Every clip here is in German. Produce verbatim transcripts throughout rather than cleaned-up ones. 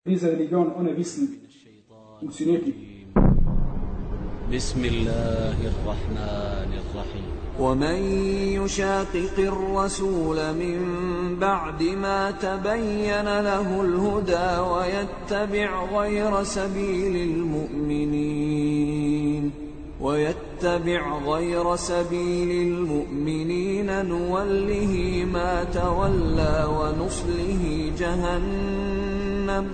Diese Religion ohne Wissen funktioniert nicht. بسم الله الرحمن الرحيم ومن يشاقق الرسول من بعد ما تبين له الهدى ويتبع غير سبيل المؤمنين ويتبع غير سبيل المؤمنين نوله ما تولى ونصله جهنم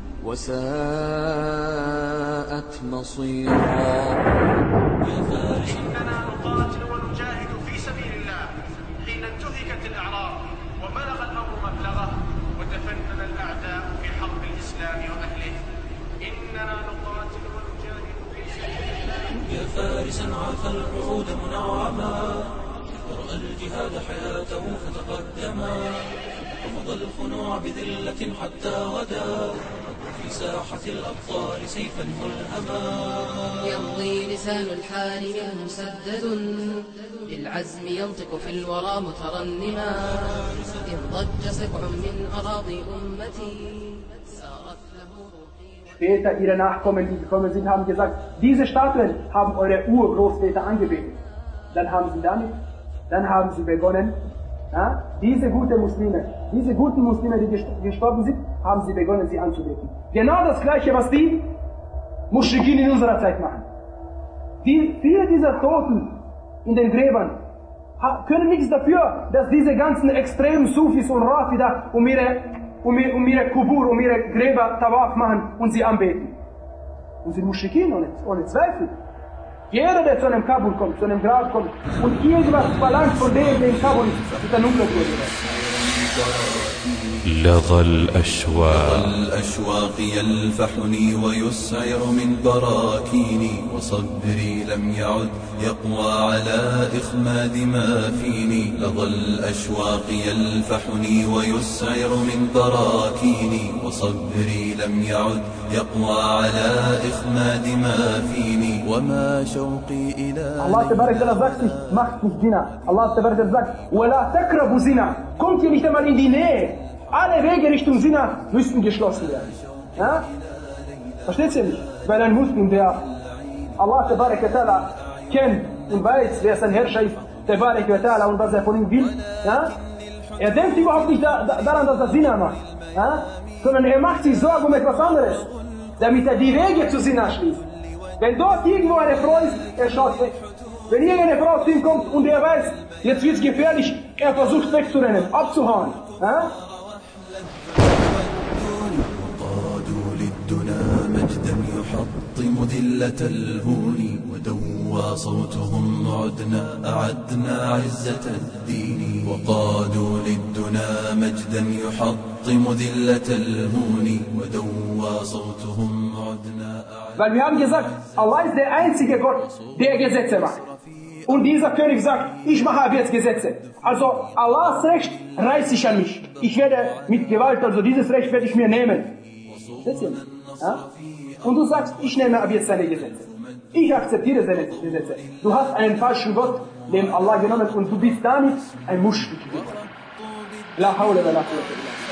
وساءت مصيرا. إننا نقاتل ونجاهد في سبيل الله حين انتهكت الأعراض وبلغ الأمر مبلغه وتفنن الأعداء في حرب الإسلام وأهله. إننا نقاتل ونجاهد في سبيل الله. يا فارسا عاف العهود منعما ورأى الجهاد حياته فتقدما وفضى الخنوع بذلة حتى غدا في ساحة الأبطال سيفا ملهما. يمضي لسان الحال منه مسدد للعزم ينطق في الورى مترنما. إن ضج سبع من أراضي أمتي سارت له روحي. Später ihre Nachkommen, die gekommen sind, haben gesagt, diese Statuen haben eure Urgroßväter angebetet. Dann haben sie damit, dann haben sie begonnen, ja, diese guten Muslime, diese guten Muslime, die gestorben sind, haben sie begonnen, sie anzubeten. Genau das Gleiche, was die Muschrikin in unserer Zeit machen. Die, viele dieser Toten in den Gräbern können nichts dafür, dass diese ganzen extremen Sufis und Rafida um ihre, um ihre, um ihre Kubur, um ihre Gräber Tawaf machen und sie anbeten. Und sind Muschrikin, ohne, ohne Zweifel. Jeder, der zu einem Kabul kommt, zu einem Grab kommt und irgendwas verlangt von dem, der in Kabul ist, ist ein Ungläubiger. لظى الأشواق لظى الأشواق يلفحني ويسعر من براكيني وصبري لم يعد يقوى على إخماد ما فيني. لظى الأشواق يلفحني ويسعر من براكيني وصبري لم يعد يقوى على إخماد ما فيني. وما شوقي إلى Allah Tabarak sagt nicht, macht nicht Zina. Allah Tabarak sagt, وَلَا تَقْرَبُوا Zina. Kommt ihr nicht einmal in die Nähe. Alle Wege Richtung Zina müssten geschlossen werden. Ja? Versteht ihr nicht? Weil ein Muslim, der Allah Tabarak kennt und weiß, wer sein Herrscher ist, Tabarak und was er von ihm will, ja? Er denkt überhaupt nicht da, da, daran, dass er Zina macht, ja? Sondern er macht sich Sorgen um etwas anderes, damit er die Wege zu Zina schließt. Wenn dort irgendwo eine Frau ist, er schaut weg. Wenn irgendeine Frau zu ihm kommt und er weiß, jetzt wird es gefährlich, er versucht wegzurennen, abzuhauen. Ja? وقادوا للدنا مجدا يحطم ذلة الهون ودوى صوتهم عدنا أعدنا عزة الدين. وقادوا للدنا مجدا يحطم ذلة الهون ودوى صوتهم عدنا. Weil wir haben gesagt, Allah ist der einzige Gott, der Gesetze macht. Und dieser König sagt, ich mache ab jetzt Gesetze. Also Allahs Recht reißt sich an mich. Ich werde mit Gewalt, also dieses Recht werde ich mir nehmen. Ja? Und du sagst, ich nehme ab jetzt seine Gesetze. Ich akzeptiere seine Gesetze. Du hast einen falschen Gott, den Allah genommen, und du bist damit ein Muschrik. La hawla wa la quwwata illa billah.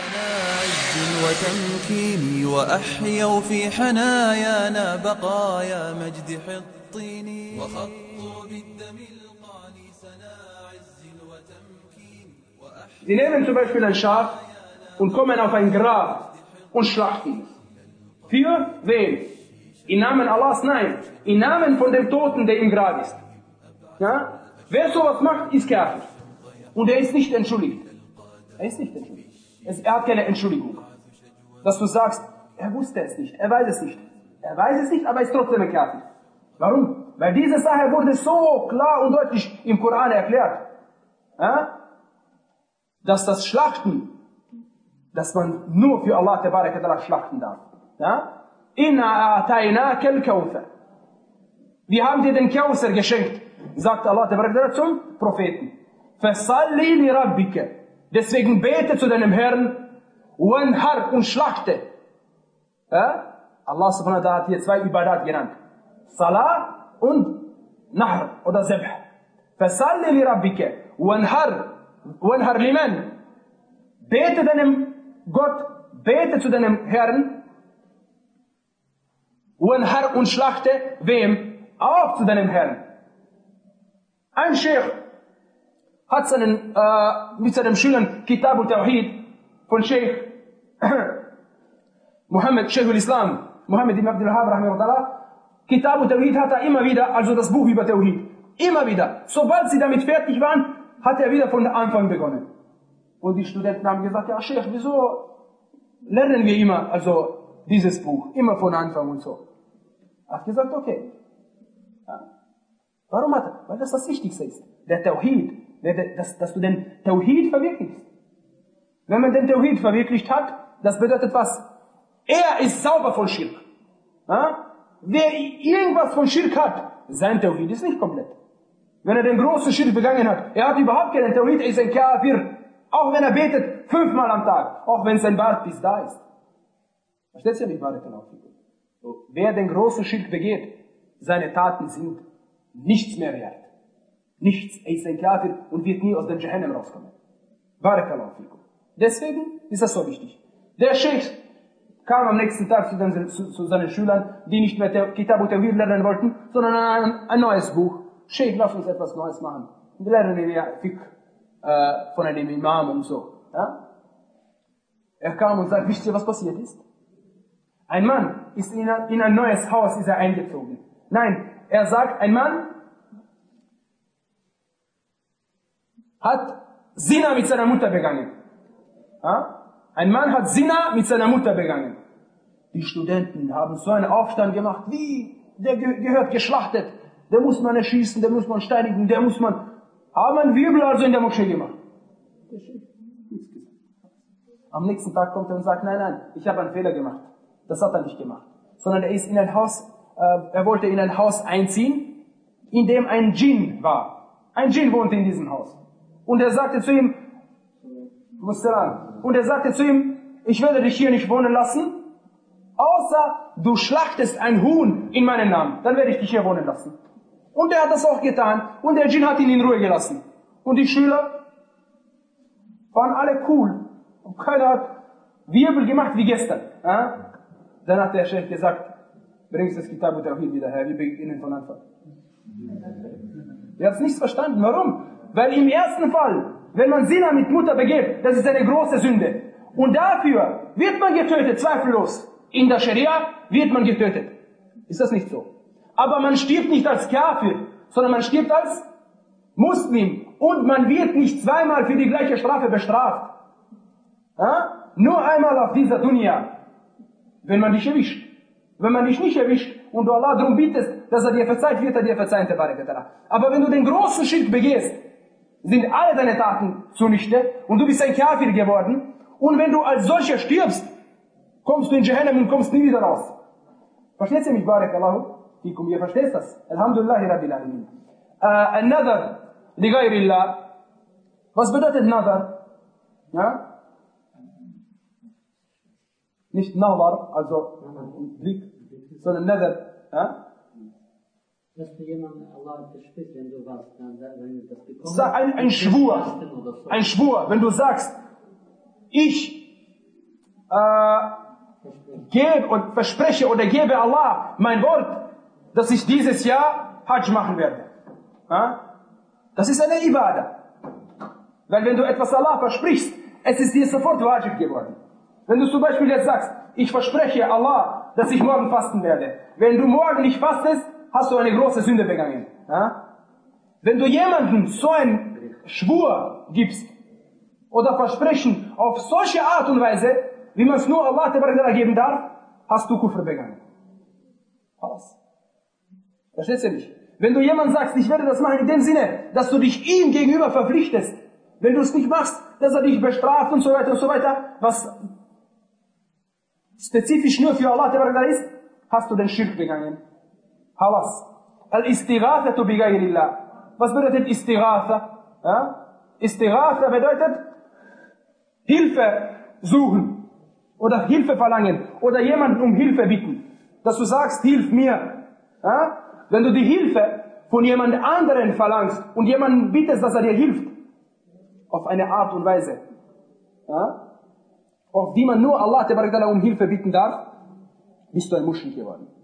وتمكيني وأحيوا في حنايانا بقايا مجد حطيني وخطوا بالدم القاني سنا عز وتمكين. Sie nehmen zum Beispiel ein Schaf und kommen auf ein Grab und schlachten es. Für wen? Im Namen Allahs? Nein. Im Namen von dem Toten, der im Grab ist. Ja? Wer sowas macht, ist Kafir. Und er ist nicht entschuldigt. Er ist nicht entschuldigt. Er hat keine Entschuldigung. Dass du sagst, er wusste es nicht, er weiß es nicht. Er weiß es nicht, aber ist trotzdem ein Kafir. Warum? Weil diese Sache wurde so klar und deutlich im Koran erklärt. Ja? Dass das Schlachten, dass man nur für Allah Tabarak schlachten darf. Ja? Inna a'tainaka al-Kawthar. Wir haben dir den Kawthar geschenkt, sagt Allah Tabarak zum Propheten. Fasalli li rabbika. Deswegen bete zu deinem Herrn, wanhar, und schlachte. Ja? Allah subhanahu wa ta'ala hat hier zwei Ibadat genannt. Salah und Nahr oder Zabh. Fasalli li rabbika wanhar. Wanhar liman. Bete deinem Gott, bete zu deinem Herrn O ein Herr und schlachte, wem? Auch zu deinem Herrn. Ein Sheikh hat seinen, äh, mit seinen Schülern Kitab al-Tawhid von Sheikh Muhammad, Sheikh al-Islam, Muhammad ibn Abdul Wahhab, rahimahullah, Kitab al-Tawhid hat er immer wieder, also das Buch über Tawhid, immer wieder. Sobald sie damit fertig waren, hat er wieder von Anfang begonnen. Und die Studenten haben gesagt, ja Sheikh, wieso lernen wir immer, also dieses Buch, immer von Anfang und so. Er hat gesagt, okay. Ja. Warum hat er? Weil das das Wichtigste ist. Der Tawhid, dass, dass du den Tawhid verwirklichst. Wenn man den Tawhid verwirklicht hat, das bedeutet was? Er ist sauber von Schirk. Ja? Wer irgendwas von Schirk hat, sein Tawhid ist nicht komplett. Wenn er den großen Schirk begangen hat, er hat überhaupt keinen Tawhid, er ist ein Kafir. Auch wenn er betet fünfmal am Tag, auch wenn sein Bart bis da ist. Versteht ihr nicht, Barakallahu fikum? Wer den großen Schirk begeht, seine Taten sind nichts mehr wert. Nichts. Er ist ein Kafir und wird nie aus dem Jahannam rauskommen. Barakallahu fikum. Deswegen ist das so wichtig. Der Sheikh kam am nächsten Tag zu, den, zu, zu seinen Schülern, die nicht mehr Kitab al-Tawhid lernen wollten, sondern ein, ein neues Buch. Sheikh, lass uns etwas Neues machen. Wir lernen ja Fiqh äh, von einem Imam und so. Ja? Er kam und sagt, wisst ihr, was passiert ist? Ein Mann ist in ein, in ein neues Haus ist er eingezogen. Nein, er sagt, ein Mann hat Zina mit seiner Mutter begangen. Ja? Ein Mann hat Zina mit seiner Mutter begangen. Die Studenten haben so einen Aufstand gemacht, wie, der ge gehört geschlachtet. Der muss man erschießen, der muss man steinigen, der muss man... Haben einen Wirbel also in der Moschee gemacht. Am nächsten Tag kommt er und sagt, nein, nein, ich habe einen Fehler gemacht. Das hat er nicht gemacht. Sondern er ist in ein Haus, äh, er wollte in ein Haus einziehen, in dem ein Djinn war. Ein Djinn wohnte in diesem Haus. Und er sagte zu ihm, und er sagte zu ihm, ich werde dich hier nicht wohnen lassen, außer du schlachtest ein Huhn in meinen Namen. Dann werde ich dich hier wohnen lassen. Und er hat das auch getan. Und der Djinn hat ihn in Ruhe gelassen. Und die Schüler waren alle cool. Und keiner hat Wirbel gemacht wie gestern. Ja? Dann hat der Sheikh gesagt, bringst das Kitab al-Tawhid wieder her, wir beginnen von Anfang. Er hat es nicht verstanden. Warum? Weil im ersten Fall, wenn man Zina mit Mutter begeht, das ist eine große Sünde. Und dafür wird man getötet, zweifellos. In der Scharia wird man getötet. Ist das nicht so? Aber man stirbt nicht als Kafir, sondern man stirbt als Muslim. Und man wird nicht zweimal für die gleiche Strafe bestraft. Ja? Nur einmal auf dieser Dunya, wenn man dich erwischt. Wenn man dich nicht erwischt und du Allah darum bittest, dass er dir verzeiht, wird er dir verzeihen. Aber wenn du den großen Schirk begehst, sind alle deine Taten zunichte und du bist ein Kafir geworden. Und wenn du als solcher stirbst, kommst du in Jahannam und kommst nie wieder raus. Versteht ihr mich, Barakallahu? Ihr versteht das? Alhamdulillah Rabbil Alamin. An-Nadar li ghayrillah. Was bedeutet Nadar? Ja? Nicht Nadar, also Blick, sondern Nadar. Ja? Dass du jemanden Allah verspricht, wenn du was, dann, wenn du das bekommst. Sag ein, ein Schwur. So. Ein Schwur. Wenn du sagst, ich äh, gebe und verspreche oder gebe Allah mein Wort, dass ich dieses Jahr Hajj machen werde. Ja? Das ist eine Ibadah. Weil wenn du etwas Allah versprichst, es ist dir sofort wajib geworden. Wenn du zum Beispiel jetzt sagst, ich verspreche Allah, dass ich morgen fasten werde. Wenn du morgen nicht fastest, hast du eine große Sünde begangen. Ja? Wenn du jemandem so einen Schwur gibst oder Versprechen auf solche Art und Weise, wie man es nur Allah geben darf, hast du Kufr begangen. Alles. Verstehst du nicht? Wenn du jemandem sagst, ich werde das machen in dem Sinne, dass du dich ihm gegenüber verpflichtest, wenn du es nicht machst, dass er dich bestraft und so weiter und so weiter, was spezifisch nur für Allah ist, hast du den Schirk begangen. Halas. Al-Istighatha bi ghayrillah. Was bedeutet Istighatha? Ja? Istighatha bedeutet Hilfe suchen oder Hilfe verlangen oder jemanden um Hilfe bitten. Dass du sagst, hilf mir. Ja? Wenn du die Hilfe von jemand anderen verlangst und jemanden bittest, dass er dir hilft, auf eine Art und Weise, ja? Auf die man nur Allah um Hilfe bitten darf, bist du ein Muschrik geworden.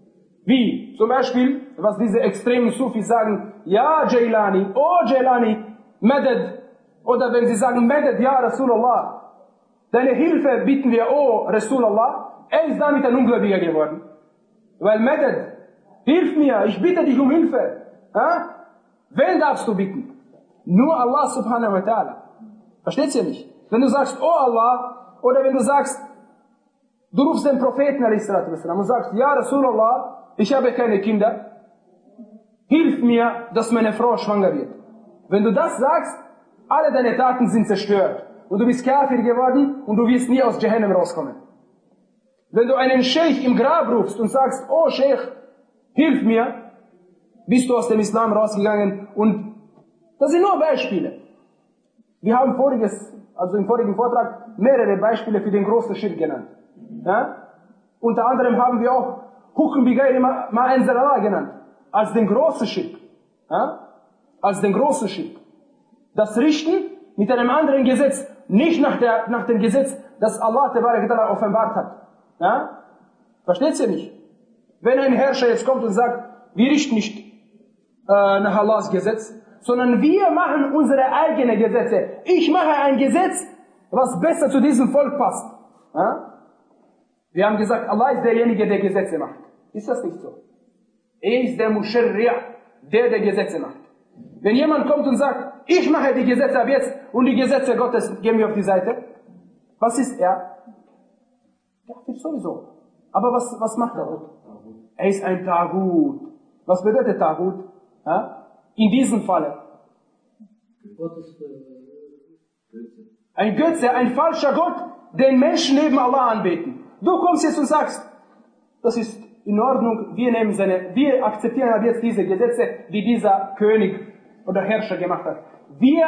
Wie? Zum Beispiel, was diese extremen Sufis sagen, ja Jailani, oh Jailani, Madad. Oder wenn sie sagen, Madad, ja Rasulallah, deine Hilfe bitten wir, oh Rasulallah, er ist damit ein Ungläubiger geworden. Weil Madad, hilf mir, ich bitte dich um Hilfe. Ha? Wen darfst du bitten? Nur Allah subhanahu wa ta'ala. Versteht ihr nicht? Wenn du sagst, oh Allah, oder wenn du sagst, du rufst den Propheten und sagst, ja Rasulallah, ich habe keine Kinder, hilf mir, dass meine Frau schwanger wird. Wenn du das sagst, alle deine Taten sind zerstört. Und du bist Kafir geworden und du wirst nie aus Jahannam rauskommen. Wenn du einen Sheikh im Grab rufst und sagst, oh Sheikh, hilf mir, bist du aus dem Islam rausgegangen. Und das sind nur Beispiele. Wir haben voriges, also im vorigen Vortrag mehrere Beispiele für den großen Schirk genannt. Ja? Unter anderem haben wir auch Hukum bi Ghairi ma anzala Allah genannt, als den großen Schirk. Ja? Als den großen Schirk. Das Richten mit einem anderen Gesetz, nicht nach, der, nach dem Gesetz, das Allah offenbart hat. Ja? Versteht ihr nicht? Wenn ein Herrscher jetzt kommt und sagt, wir richten nicht äh, nach Allahs Gesetz, sondern wir machen unsere eigenen Gesetze. Ich mache ein Gesetz, was besser zu diesem Volk passt. Ja? Wir haben gesagt, Allah ist derjenige, der Gesetze macht. Ist das nicht so? Er ist der Musharri', der der Gesetze macht. Wenn jemand kommt und sagt, ich mache die Gesetze ab jetzt und die Gesetze Gottes gehen wir auf die Seite, was ist er? Ja, sowieso. Aber was, was macht er? Er ist ein Tagut. Was bedeutet Tagut? Ja? In diesem Falle. Ein Götze, ein falscher Gott, den Menschen neben Allah anbeten. Du kommst jetzt und sagst, das ist in Ordnung, wir nehmen seine, wir akzeptieren ab jetzt diese Gesetze, die dieser König oder Herrscher gemacht hat. Wir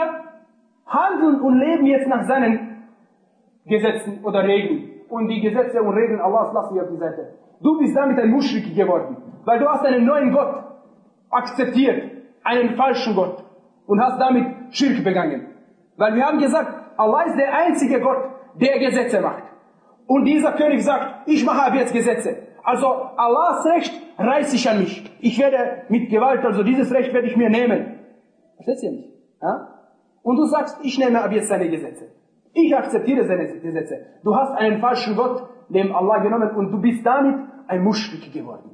handeln und leben jetzt nach seinen Gesetzen oder Regeln. Und die Gesetze und Regeln Allahs lassen wir auf die Seite. Du bist damit ein Muschrik geworden, weil du hast einen neuen Gott akzeptiert, einen falschen Gott, und hast damit Schirk begangen. Weil wir haben gesagt, Allah ist der einzige Gott, der Gesetze macht. Und dieser König sagt, ich mache ab jetzt Gesetze. Also Allahs Recht reißt sich an mich. Ich werde mit Gewalt, also dieses Recht werde ich mir nehmen. Versteht ihr nicht? Ja? Und du sagst, ich nehme ab jetzt seine Gesetze. Ich akzeptiere seine Gesetze. Du hast einen falschen Gott neben Allah genommen und du bist damit ein Muschrik geworden.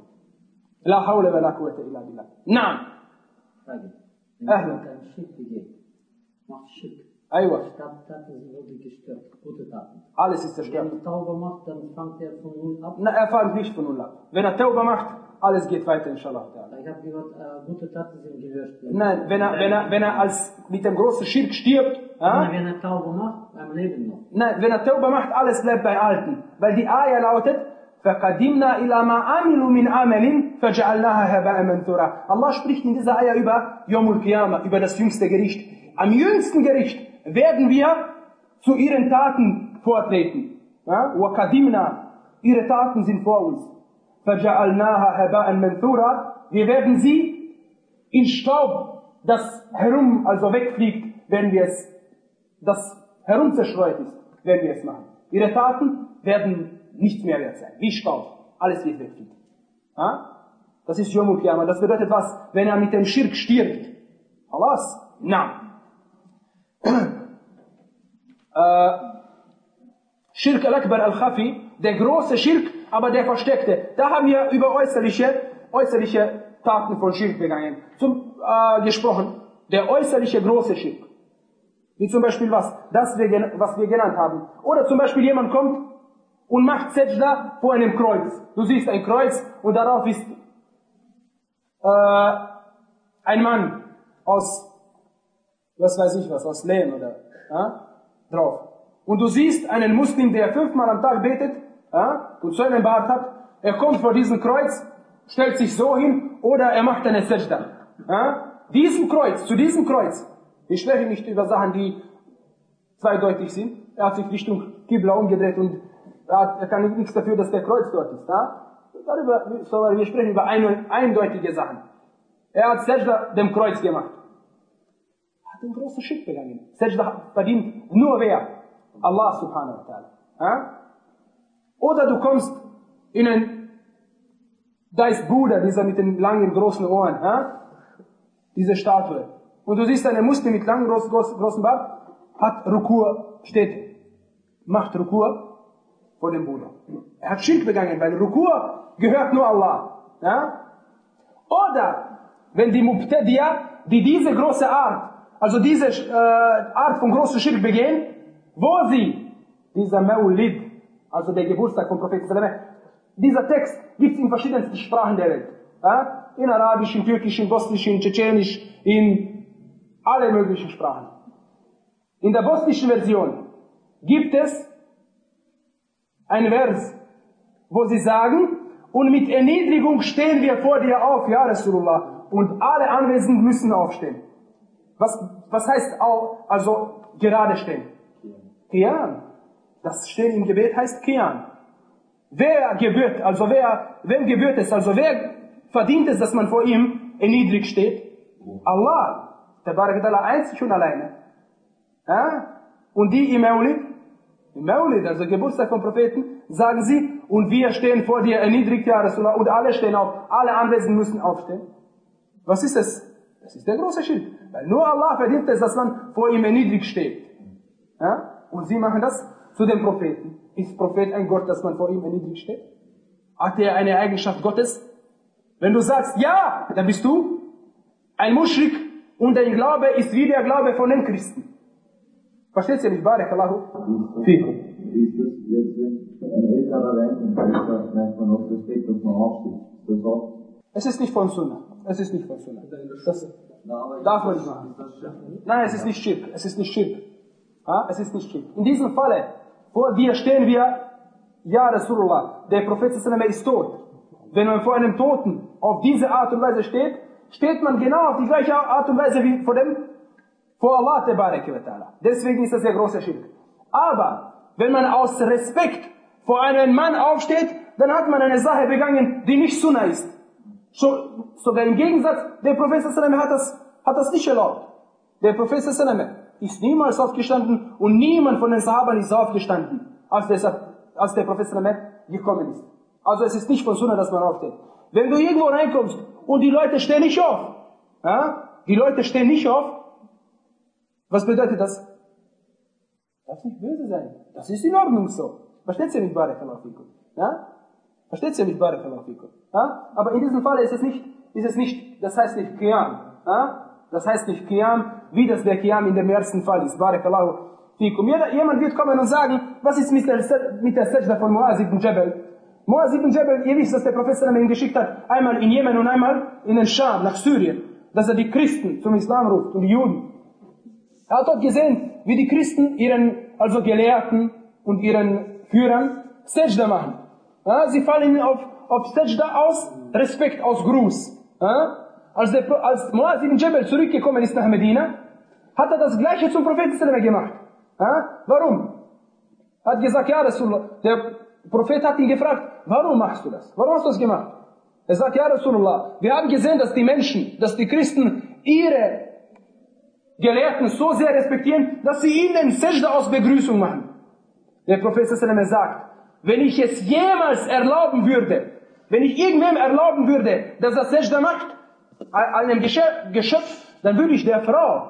La hawla wa la quwwata illa billah. Naam. Frage. Wenn jemand einen Schirk begeht, macht Schirk. Aywa. Taten sind wirklich gestört. Gute Taten. Alles ist zerstört. Wenn er Tauber macht, dann fängt er von null ab. Na, er fängt nicht von null ab. Wenn er Tauber macht, alles geht weiter, inshallah. Ich habe gehört, äh, gute Taten sind gelöscht. Nein, wenn er, wenn er, wenn er als mit dem großen Schirk stirbt, ja? Wenn er Tauber macht, beim Leben noch. Nein, wenn er Tauber macht, alles bleibt bei Alten. Weil die Ayah lautet, فَقَدِمْنَا إِلَى مَا عَمِلُوا مِنْ عَمَلٍ فَجَعَلْنَاهَا هَبَاءً مَنْثُورًا. Allah spricht in dieser Ayah über Yawmul Qiyamah, über das jüngste Gericht. Am jüngsten Gericht werden wir zu ihren Taten vortreten. Ja? وَقَدِمْنَا, ihre Taten sind vor uns. فَجَعَلْنَاهَا هَبَاءً مَنْثُورًا. Wir werden sie in Staub, das herum, also wegfliegt, werden wir es, das herumzerstreut ist, werden wir es machen. Ihre Taten werden nichts mehr wert sein, wie Staub. Alles wird wegfliegen. Ja? Das ist Yawmul Qiyamah. Das bedeutet was? Wenn er mit dem Schirk stirbt. Allahs? Na. äh, Schirk al-Akbar al-Khafi, der große Schirk, aber der versteckte. Da haben wir über äußerliche, äußerliche Taten von Schirk begangen. Zum, äh, gesprochen. Der äußerliche große Schirk. Wie zum Beispiel was? Das, was wir genannt haben. Oder zum Beispiel jemand kommt und macht Sajda vor einem Kreuz. Du siehst ein Kreuz und darauf ist äh, ein Mann aus, was weiß ich was, aus Lehm oder ja, drauf. Und du siehst einen Muslim, der fünfmal am Tag betet ja, und so einen Bart hat. Er kommt vor diesem Kreuz, stellt sich so hin oder er macht eine Sajda. Ja. Diesem Kreuz, zu diesem Kreuz. Wir sprechen nicht über Sachen, die zweideutig sind. Er hat sich Richtung Qibla umgedreht und er kann nichts dafür, dass der Kreuz dort ist. Ja? Darüber, so, wir sprechen über ein, eindeutige Sachen. Er hat Sajda dem Kreuz gemacht. Er hat einen großen Schritt begangen. Sajda verdient nur wer? Allah subhanahu wa ta'ala. Ja? Oder du kommst in ein Da ist Buddha, dieser mit den langen, großen Ohren, ja? Diese Statue. Und du siehst einen Muslim mit langem, großen, großen, großen Bart, hat Rukur, steht, macht Rukur vor dem Buddha. Er hat Schirk begangen, weil Rukur gehört nur Allah. Ja? Oder, wenn die Mubtadiya, die diese große Art, also diese äh, Art von großen Schirk begehen, wo sie, dieser Maulid, also der Geburtstag vom Propheten sallallahu alaihi wasallam, dieser Text gibt es in verschiedensten Sprachen der Welt. Ja? In Arabisch, in Türkisch, in Bosnisch, in Tschetschenisch, in alle möglichen Sprachen. In der bosnischen Version gibt es ein Vers, wo sie sagen, und mit Erniedrigung stehen wir vor dir auf, ja Rasulullah, und alle Anwesenden müssen aufstehen. Was, was heißt auch, also gerade stehen? Qiyam. Das Stehen im Gebet heißt Qiyam. Wer gebührt, also wer, wem gebührt es, also wer verdient es, dass man vor ihm erniedrigt steht? Allah. Der Barakatullah einzig und alleine. Ja? Und die im Maulid, im Maulid, also Geburtstag vom Propheten, sagen sie, und wir stehen vor dir erniedrigt, ja Rasulullah, und alle stehen auf, alle Anwesenden müssen aufstehen. Was ist das? Das ist der große Schild. Weil nur Allah verdient es, dass man vor ihm erniedrigt steht. Ja? Und sie machen das zu dem Propheten. Ist Prophet ein Gott, dass man vor ihm erniedrigt steht? Hat er eine Eigenschaft Gottes? Wenn du sagst, ja, dann bist du ein Muschrik und dein Glaube ist wie der Glaube von den Christen. Versteht ihr mich? Barakallahu fikum. Ist das jetzt, wenn ein älterer Wein und älter merkt man auf Respekt, dass man aufsteht? Das auch? Es ist nicht von Sunnah. Es ist nicht von Sunnah. Das darf man nicht machen. Nein, es ist nicht Schirk. Es ist nicht Schirk. Ja, es ist nicht Schirk. In diesem Falle, vor dir stehen wir, ja Rasulullah, der Prophet sallallahu alaihi wasallam ist tot. Wenn man vor einem Toten auf diese Art und Weise steht, steht man genau auf die gleiche Art und Weise wie vor dem, vor Allah tabaraka wa ta'ala. Deswegen ist das der große Schirk. Aber, wenn man aus Respekt vor einem Mann aufsteht, dann hat man eine Sache begangen, die nicht Sunnah ist. So, sogar im Gegensatz, der Prophet sallallahu alaihi wasallam hat das, hat das nicht erlaubt. Der Prophet sallallahu alaihi wasallam ist niemals aufgestanden und niemand von den Sahabern ist aufgestanden, als der, als der Prophet sallallahu alaihi wasallam gekommen ist. Also es ist nicht von Sunnah, dass man aufsteht. Wenn du irgendwo reinkommst und die Leute stehen nicht auf, ja, die Leute stehen nicht auf, was bedeutet das? Darf nicht böse sein. Das ist in Ordnung so. Versteht ihr nicht, Barakallahu fikum? Ja? Versteht ihr nicht, Barakallahu fikum? Ja? Aber in diesem Fall ist es nicht, ist es nicht, das heißt nicht Qiyam. Ja? Das heißt nicht Qiyam, wie das der Qiyam in dem ersten Fall ist. Barakallahu fikum. Jemand wird kommen und sagen, was ist mit der, mit der Sajda von Muaz ibn Jabal? Muaz ibn Jabal, ihr wisst, dass der Prophet ihn geschickt hat, einmal in Jemen und einmal in den Scham, nach Syrien, dass er die Christen zum Islam ruft und die Juden. Er hat dort gesehen, wie die Christen ihren, also Gelehrten und ihren Führern Sajda machen. Ja, sie fallen auf, auf Sajda aus Respekt, aus Gruß. Ja, als, der, als Muaz ibn Jabal zurückgekommen ist nach Medina, hat er das Gleiche zum Propheten gemacht. Ja, warum? Er hat gesagt, ja Rasulullah, der Prophet hat ihn gefragt, warum machst du das? Warum hast du das gemacht? Er sagt, ja Rasulullah, wir haben gesehen, dass die Menschen, dass die Christen ihre Gelehrten so sehr respektieren, dass sie ihnen Sajda aus Begrüßung machen. Der Prophet sagt, wenn ich es jemals erlauben würde, wenn ich irgendwem erlauben würde, dass er Sajda macht, einem Geschöpf, dann würde ich der Frau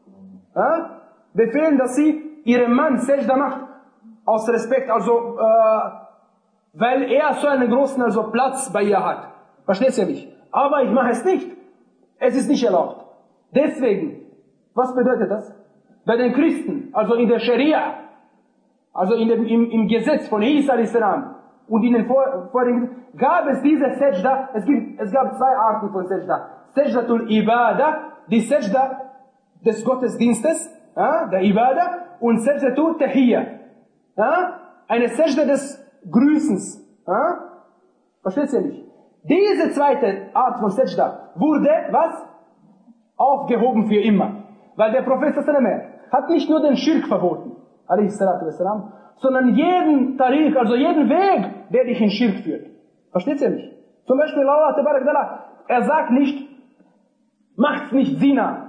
ja, befehlen, dass sie ihrem Mann Sajda macht, aus Respekt, also äh, weil er so einen großen also Platz bei ihr hat. Versteht ihr mich? Aber ich mache es nicht. Es ist nicht erlaubt. Deswegen, was bedeutet das? Bei den Christen, also in der Scharia, also in dem, im, im Gesetz von Isa alayhis salam und in den vor, vorigen, gab es diese Sajda, es, gibt, es gab zwei Arten von Sajda. Sajdatul Ibadah, die Sajda des Gottesdienstes, ja, der Ibadah, und Sajdatul Tahiyya, ja, eine Sajda des Grüßens. Ja? Versteht ihr nicht? Diese zweite Art von Sajda wurde, was? Aufgehoben für immer. Weil der Prophet hat nicht nur den Schirk verboten, wassalam, sondern jeden Tariq, also jeden Weg, der dich in Schirk führt. Versteht ihr nicht? Zum Beispiel Allah, er sagt nicht, macht's nicht Zina.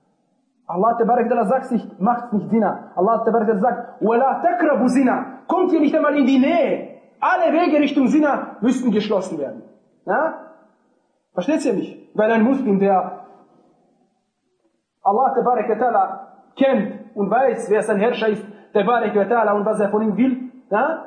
Allah sagt nicht, macht's nicht Zina. Allah sagt, وَلَا تَقْرَبُ Zina. Kommt ihr nicht einmal in die Nähe. Alle Wege Richtung Zina müssten geschlossen werden. Ja? Versteht ihr mich? Weil ein Muslim, der Allah Tabarak wa Ta'ala kennt und weiß, wer sein Herrscher ist, Tabarak wa Ta'ala, und was er von ihm will, ja?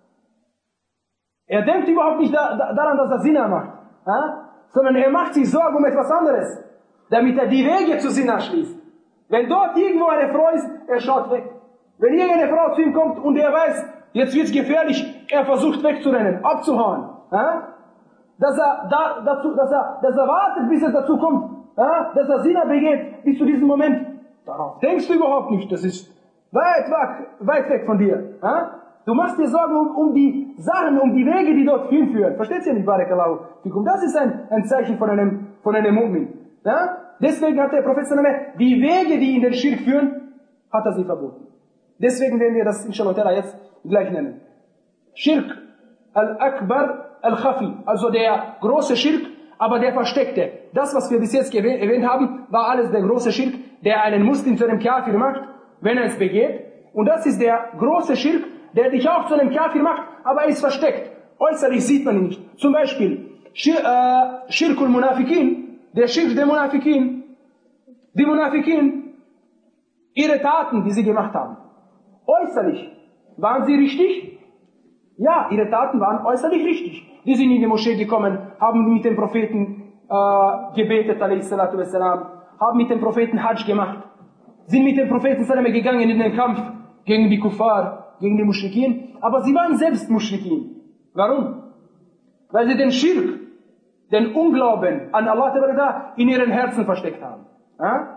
Er denkt überhaupt nicht da, da, daran, dass er Zina macht, ja? Sondern er macht sich Sorgen um etwas anderes, damit er die Wege zu Zina schließt. Wenn dort irgendwo eine Frau ist, er schaut weg. Wenn irgendeine Frau zu ihm kommt und er weiß, jetzt wird es gefährlich, er versucht wegzurennen, abzuhauen. Ja? Dass er, da, dazu, dass, er, dass er wartet, bis es dazu kommt, ja? Dass er Zina begeht, bis zu diesem Moment. Darauf denkst du überhaupt nicht, das ist weit weg, weit weg von dir. Ja? Du machst dir Sorgen um, um die Sachen, um die Wege, die dort hinführen. Versteht ihr nicht, Barakallahu? Das ist ein, ein Zeichen von einem, von einem Mu'min. Ja? Deswegen hat der Prophet die Wege, die in den Schirk führen, hat er sie verboten. Deswegen werden wir das inshallah jetzt gleich nennen. Schirk al-Akbar al-Khafi, also der große Schirk, aber der versteckte. Das, was wir bis jetzt erwähnt haben, war alles der große Schirk, der einen Muslim zu einem Kafir macht, wenn er es begeht. Und das ist der große Schirk, der dich auch zu einem Kafir macht, aber er ist versteckt. Äußerlich sieht man ihn nicht. Zum Beispiel Schir, äh, Schirkul Munafikin, der Schirk der Munafikin, die Munafikin, ihre Taten, die sie gemacht haben. Äußerlich waren sie richtig? Ja, ihre Taten waren äußerlich richtig. Die sind in die Moschee gekommen, haben mit dem Propheten äh, gebetet, wassalam, haben mit dem Propheten Hajj gemacht, sind mit dem Propheten sallam gegangen in den Kampf gegen die Kuffar, gegen die Muschrikin, aber sie waren selbst Muschrikin. Warum? Weil sie den Schirk, den Unglauben an Allah in ihren Herzen versteckt haben. Ja?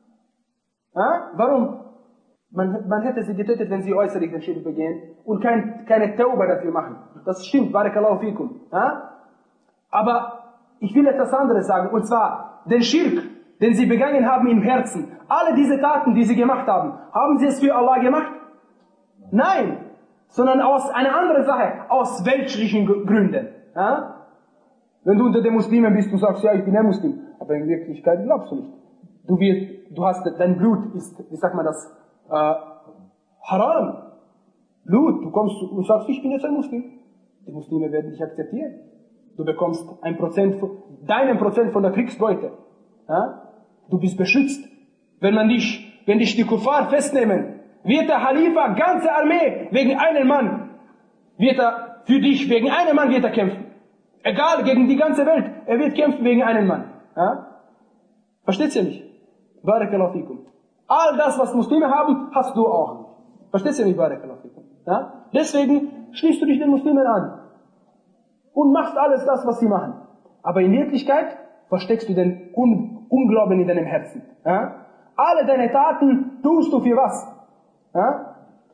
Ja? Warum? Man, man hätte sie getötet, wenn sie äußerlich den Schirk begehen und kein, keine Tauba dafür machen. Das stimmt, Barakallahu fikum. Ja? Aber ich will etwas anderes sagen, und zwar den Schirk, den sie begangen haben im Herzen. Alle diese Taten, die sie gemacht haben, haben sie es für Allah gemacht? Nein, sondern aus einer anderen Sache, aus weltlichen Gründen. Ja? Wenn du unter den Muslimen bist, du sagst, ja, ich bin ein Muslim, aber in Wirklichkeit glaubst du nicht. Du wirst, du hast, dein Blut ist, wie sagt man das, äh, haram. Blut, du kommst und sagst, ich bin jetzt ein Muslim. Die Muslime werden dich akzeptieren. Du bekommst ein Prozent, deinen Prozent von der Kriegsbeute. Ja? Du bist beschützt. Wenn man dich, wenn dich die Kuffar festnehmen, wird der Khalifa, ganze Armee, wegen einem Mann, wird er für dich, wegen einem Mann wird er kämpfen. Egal, gegen die ganze Welt, er wird kämpfen wegen einem Mann. Ja? Versteht ihr nicht? Barakallahu fikum. All das, was Muslime haben, hast du auch. Versteht ihr nicht? Barakallahu fikum. Ja? Deswegen schließt du dich den Muslimen an und machst alles das, was sie machen. Aber in Wirklichkeit versteckst du den Un Unglauben in deinem Herzen. Ja? Alle deine Taten tust du für was? Ja?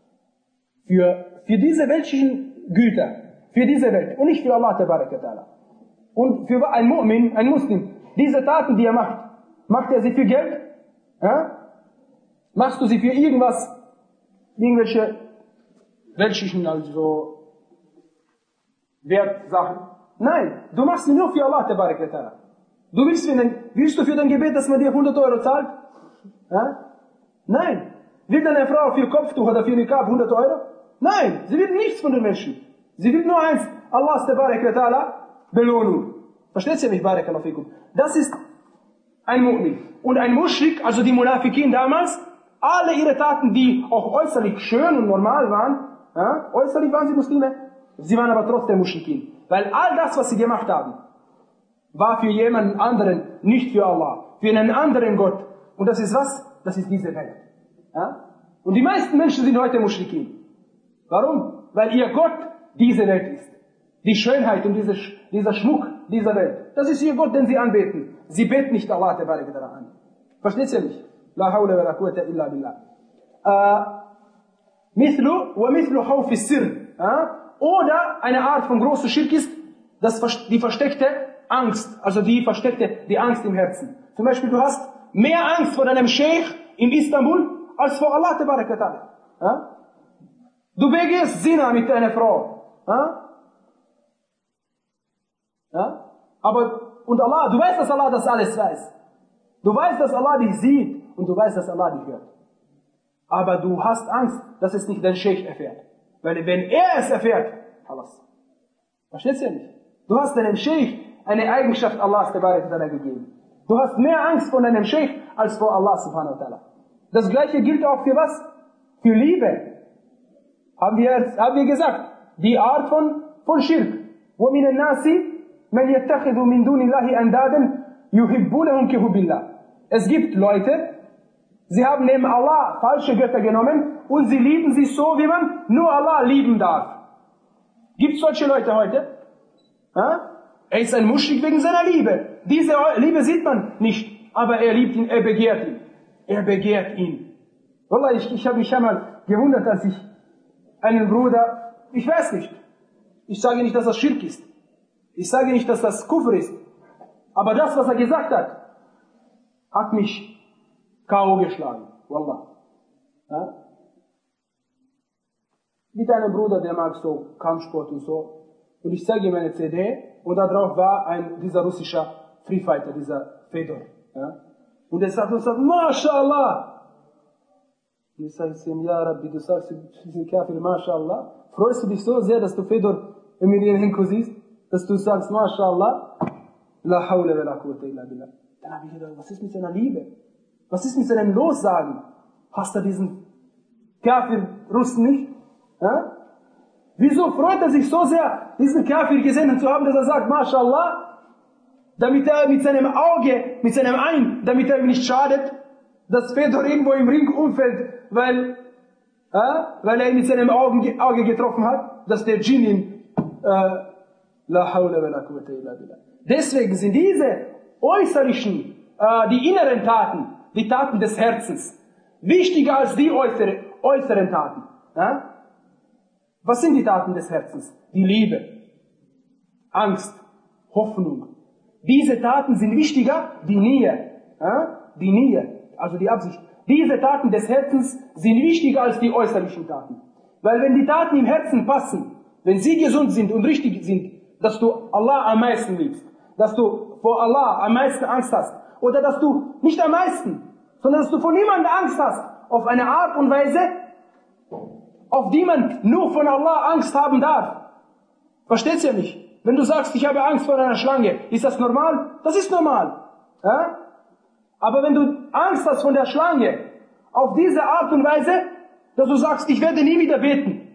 Für, für diese weltlichen Güter, für diese Welt und nicht für Allah Tabaraka Ta'ala. Und für ein Mu'min, ein Muslim, diese Taten, die er macht, macht er sie für Geld? Ja? Machst du sie für irgendwas, irgendwelche weltlichen, also Wertsachen? Nein, du machst sie nur für Allah Tabaraka Ta'ala. Du willst, für den, willst du für dein Gebet, dass man dir hundert Euro zahlt? Ja? Nein. Will eine Frau für Kopftuch oder für Nikab hundert Euro? Nein, sie will nichts von den Menschen. Sie will nur eins, Allahs Tabaraka Ta'ala, Belohnung. Versteht ihr mich, Barakallahu fikum? Das ist ein Mu'min. Und ein Muschrik, also die Munafikin damals, alle ihre Taten, die auch äußerlich schön und normal waren, ja, äußerlich waren sie Muslime, sie waren aber trotzdem Muschrikin. Weil all das, was sie gemacht haben, war für jemanden anderen, nicht für Allah, für einen anderen Gott. Und das ist was? Das ist diese Welt. Ja? Und die meisten Menschen sind heute Muschrikin. Warum? Weil ihr Gott diese Welt ist. Die Schönheit und diese, dieser Schmuck dieser Welt. Das ist ihr Gott, den sie anbeten. Sie beten nicht Allah an. Versteht ihr nicht? La hawla wa la quwwata illa billah. Mithlu wa mithlu khawfi sirr. Oder eine Art von großer Schirk ist, das, die versteckte Angst. Also die versteckte, die Angst im Herzen. Zum Beispiel, du hast mehr Angst vor deinem Sheikh in Istanbul als vor Allah Tabaraka Ta'ala. Du begehst Zina mit deiner Frau. Ja? Ja? Aber, und Allah, du weißt, dass Allah das alles weiß. Du weißt, dass Allah dich sieht und du weißt, dass Allah dich hört. Aber du hast Angst, dass es nicht dein Sheikh erfährt. Weil wenn er es erfährt, alles. Verstehst du nicht? Du hast deinem Scheich eine Eigenschaft Allahs gegeben. Du hast mehr Angst vor deinem Scheich als vor Allah subhanahu wa ta'ala. Das gleiche gilt auch für was? Für Liebe. Haben wir, haben wir gesagt, die Art von, von Schirk. وَمِنَ النَّاسِ مَنْ يَتَّخِذُ مِنْ دُونِ اللَّهِ أَنْدَادًا يُحِبُّونَهُمْ كَحُبِّ اللَّهِ. Es gibt Leute, sie haben neben Allah falsche Götter genommen und sie lieben sie so, wie man nur Allah lieben darf. Gibt es solche Leute heute? Ha? Er ist ein Muschrik wegen seiner Liebe. Diese Liebe sieht man nicht, aber er liebt ihn, er begehrt ihn. Er begehrt ihn. Wallah, ich, ich habe mich einmal gewundert, als ich einen Bruder, ich weiß nicht, ich sage nicht, dass das Schirk ist. Ich sage nicht, dass das Kufr ist. Aber das, was er gesagt hat, hat mich K O geschlagen. Wallah. Ja? Mit einem Bruder, der mag so Kampfsport und so. Und ich zeige ihm eine C D und da drauf war ein, dieser russische Free Fighter, dieser Fedor. Ja? Und er sagt uns, MashaAllah. Und ich sage ihm, ja Rabbi, du sagst diesen Kafir, MashaAllah. Freust du dich so sehr, dass du Fedor Emilien Henko siehst, dass du sagst, MashaAllah, La hawla wa la quwwata illa billah. Dann habe ich gedacht, was ist mit seiner Liebe? Was ist mit seinem Lossagen? Hast du diesen Kafir Russen nicht? Ja? Wieso freut er sich so sehr, diesen Kafir gesehen zu haben, dass er sagt, MashaAllah, damit er mit seinem Auge, mit seinem Ein, damit er ihm nicht schadet, dass Fedor irgendwo im Ring umfällt, weil, äh, weil er ihn mit seinem Augen, Auge getroffen hat, dass der Djinn ihn, äh, la hawla wa la quwwata illa billah. Deswegen sind diese äußerlichen, äh, die inneren Taten, die Taten des Herzens, wichtiger als die äußere, äußeren Taten. Ja? Was sind die Taten des Herzens? Die Liebe, Angst, Hoffnung. Diese Taten sind wichtiger, die Niyyah, ja? Die Niyyah, also die Absicht. Diese Taten des Herzens sind wichtiger als die äußerlichen Taten. Weil wenn die Taten im Herzen passen, wenn sie gesund sind und richtig sind, dass du Allah am meisten liebst, dass du vor Allah am meisten Angst hast, oder dass du nicht am meisten, sondern dass du vor niemandem Angst hast, auf eine Art und Weise, auf die man nur von Allah Angst haben darf. Verstehst du ja nicht? Wenn du sagst, ich habe Angst vor einer Schlange, ist das normal? Das ist normal. Ja? Aber wenn du Angst hast von der Schlange, auf diese Art und Weise, dass du sagst, ich werde nie wieder beten,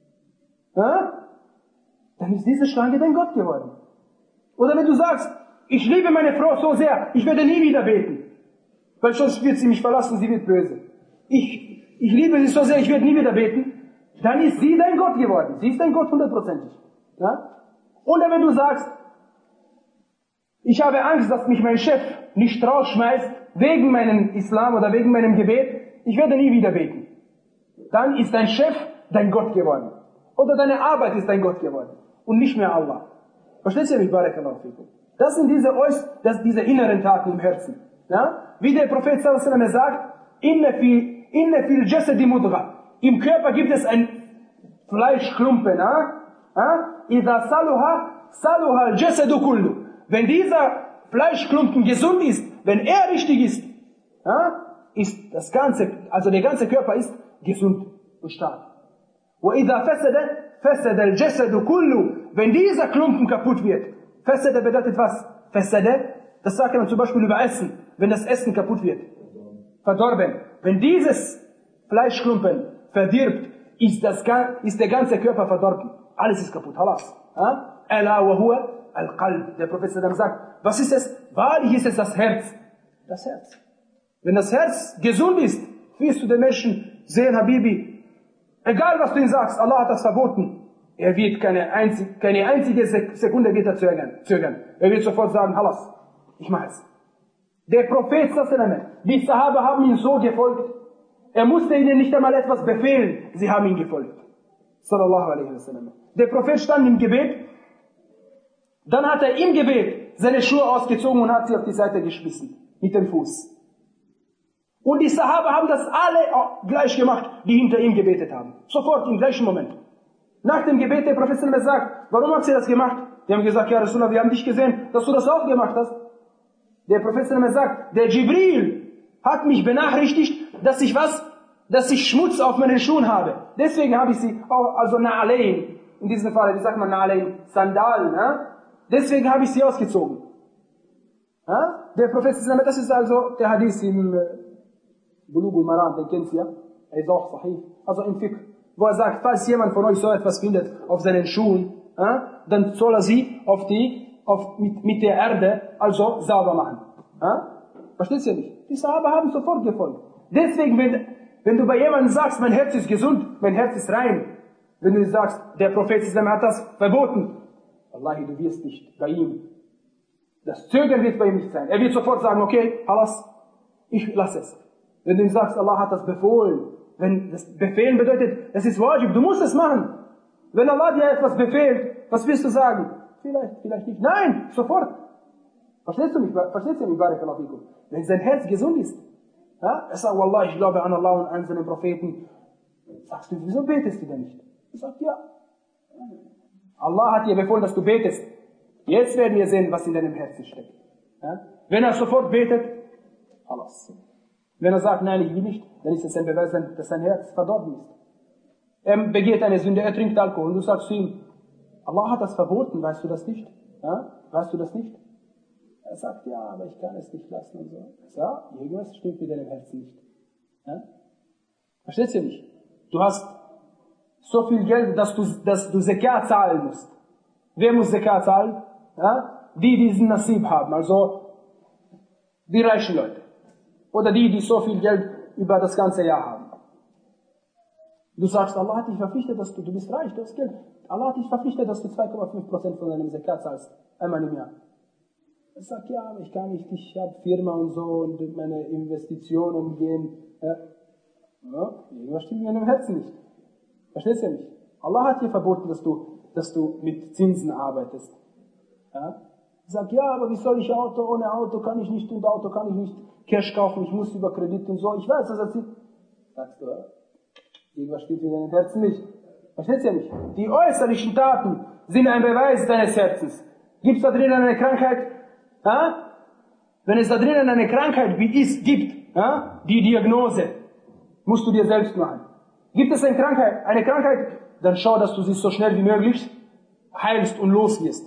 ja? Dann ist diese Schlange dein Gott geworden. Oder wenn du sagst, ich liebe meine Frau so sehr, ich werde nie wieder beten, weil sonst wird sie mich verlassen, sie wird böse. Ich, ich liebe sie so sehr, ich werde nie wieder beten, dann ist sie dein Gott geworden. Sie ist dein Gott hundertprozentig. Ja? Oder wenn du sagst, ich habe Angst, dass mich mein Chef nicht rausschmeißt, wegen meinem Islam oder wegen meinem Gebet, ich werde nie wieder beten. Dann ist dein Chef dein Gott geworden. Oder deine Arbeit ist dein Gott geworden. Und nicht mehr Allah. Verstehst du mich, Barakallahu fikum? Das sind diese, das, diese inneren Taten im Herzen. Ja? Wie der Prophet sallallahu alaihi wasallam sagt, inne fi, inne fil jasadi mudgha. Im Körper gibt es ein Fleischklumpen. Idha saluha, saluha al-jasadu kullu. Wenn dieser Fleischklumpen gesund ist, wenn er richtig ist, ist das ganze, also der ganze Körper ist gesund und stark. وَإِذَا فَسَدَ فَسَدَ الْجَسَدُ كُلُّ. Wenn dieser Klumpen kaputt wird, Fasada bedeutet was? Fasada, das sagt man zum Beispiel über Essen, wenn das Essen kaputt wird. Verdorben. Wenn dieses Fleischklumpen verdirbt, ist, das, ist der ganze Körper verdorben. Alles ist kaputt. Halas. Ala wa huwa al-qalb. Der Prophet sagt, was ist es? Wahrlich ist es das Herz. Das Herz. Wenn das Herz gesund ist, wirst du den Menschen sehen, Habibi, egal was du ihm sagst, Allah hat das verboten. Er wird keine einzige, keine einzige Sekunde wird er zögern, zögern. Er wird sofort sagen, Halas, ich mache es. Der Prophet, die Sahaba haben ihm so gefolgt. Er musste ihnen nicht einmal etwas befehlen. Sie haben ihm gefolgt. Sallallahu alaihi wasallam. Der Prophet stand im Gebet. Dann hat er im Gebet seine Schuhe ausgezogen und hat sie auf die Seite geschmissen. Mit dem Fuß. Und die Sahaba haben das alle gleich gemacht, die hinter ihm gebetet haben. Sofort, im gleichen Moment. Nach dem Gebet, der Prophet sagt, warum habt ihr das gemacht? Die haben gesagt, ja Rasulullah, wir haben dich gesehen, dass du das auch gemacht hast. Der Prophet sagt, der Jibril hat mich benachrichtigt, dass ich was? Dass ich Schmutz auf meinen Schuhen habe. Deswegen habe ich sie, auch, also Na'alayn, in diesem Fall, wie sagt man Na'alayn? Sandalen, ne? Deswegen habe ich sie ausgezogen. Ja? Der Prophet, das ist also der Hadith im Bulugh al-Maram, den kennt ihr, er ist auch sahih, also im Fiqh, wo er sagt, falls jemand von euch so etwas findet auf seinen Schuhen, ja, dann soll er sie auf die, auf, mit, mit der Erde, also sauber machen. Ja? Verstehst du nicht? Die Sahaba haben sofort gefolgt. Deswegen, wenn, wenn du bei jemandem sagst, mein Herz ist gesund, mein Herz ist rein, wenn du sagst, der Prophet hat das verboten, Wallahi, du wirst nicht bei ihm, das Zögern wird bei ihm nicht sein. Er wird sofort sagen, okay, Halas, ich lasse es. Wenn du ihm sagst, Allah hat das befohlen, wenn das Befehlen bedeutet, es ist wajib, du musst es machen. Wenn Allah dir etwas befehlt, was wirst du sagen? Vielleicht, vielleicht nicht. Nein, sofort. Verstehst du mich? Verstehst du mich, Barakallahu fikum? Wenn sein Herz gesund ist, ja, er sagt, Wallah, ich glaube an Allah und an seinen Propheten, sagst du, wieso betest du denn nicht? Er sagt, ja. Allah hat dir befohlen, dass du betest. Jetzt werden wir sehen, was in deinem Herzen steckt. Ja? Wenn er sofort betet, alles. Wenn er sagt, nein, ich will nicht, dann ist es ein Beweis, dass sein Herz verdorben ist. Er begeht eine Sünde, er trinkt Alkohol und du sagst zu ihm, Allah hat das verboten, weißt du das nicht? Ja? Weißt du das nicht? Er sagt, ja, aber ich kann es nicht lassen und so. Ja, irgendwas stimmt mit deinem Herzen nicht. Ja? Verstehst du nicht? Du hast so viel Geld, dass du, dass du Zakat zahlen musst. Wer muss Zakat zahlen? Ja? Die, die diesen Nasib haben, also die reichen Leute. Oder die, die so viel Geld über das ganze Jahr haben. Du sagst, Allah hat dich verpflichtet, dass du, du bist reich, du hast Geld. Allah hat dich verpflichtet, dass du zwei Komma fünf Prozent von deinem Zakat zahlst, einmal im Jahr. Er sagt, ja, aber ich kann nicht, ich habe Firma und so und meine Investitionen gehen. Ja, ja, irgendwas stimmt mir im Herzen nicht. Verstehst du nicht? Allah hat dir verboten, dass du, dass du mit Zinsen arbeitest. Ja? Er sagt, ja, aber wie soll ich Auto, ohne Auto kann ich nicht und Auto kann ich nicht Cash kaufen, ich muss über Kredit und so. Ich weiß, dass das ist. Sagst du, irgendwas stimmt in deinem Herzen nicht. Verstehst du nicht? Die äußerlichen Taten sind ein Beweis deines Herzens. Gibt es da drinnen eine Krankheit? Ja? Wenn es da drinnen eine Krankheit wie ist, gibt, ja? Die Diagnose musst du dir selbst machen. Gibt es eine Krankheit, eine Krankheit, dann schau, dass du sie so schnell wie möglich heilst und los wirst.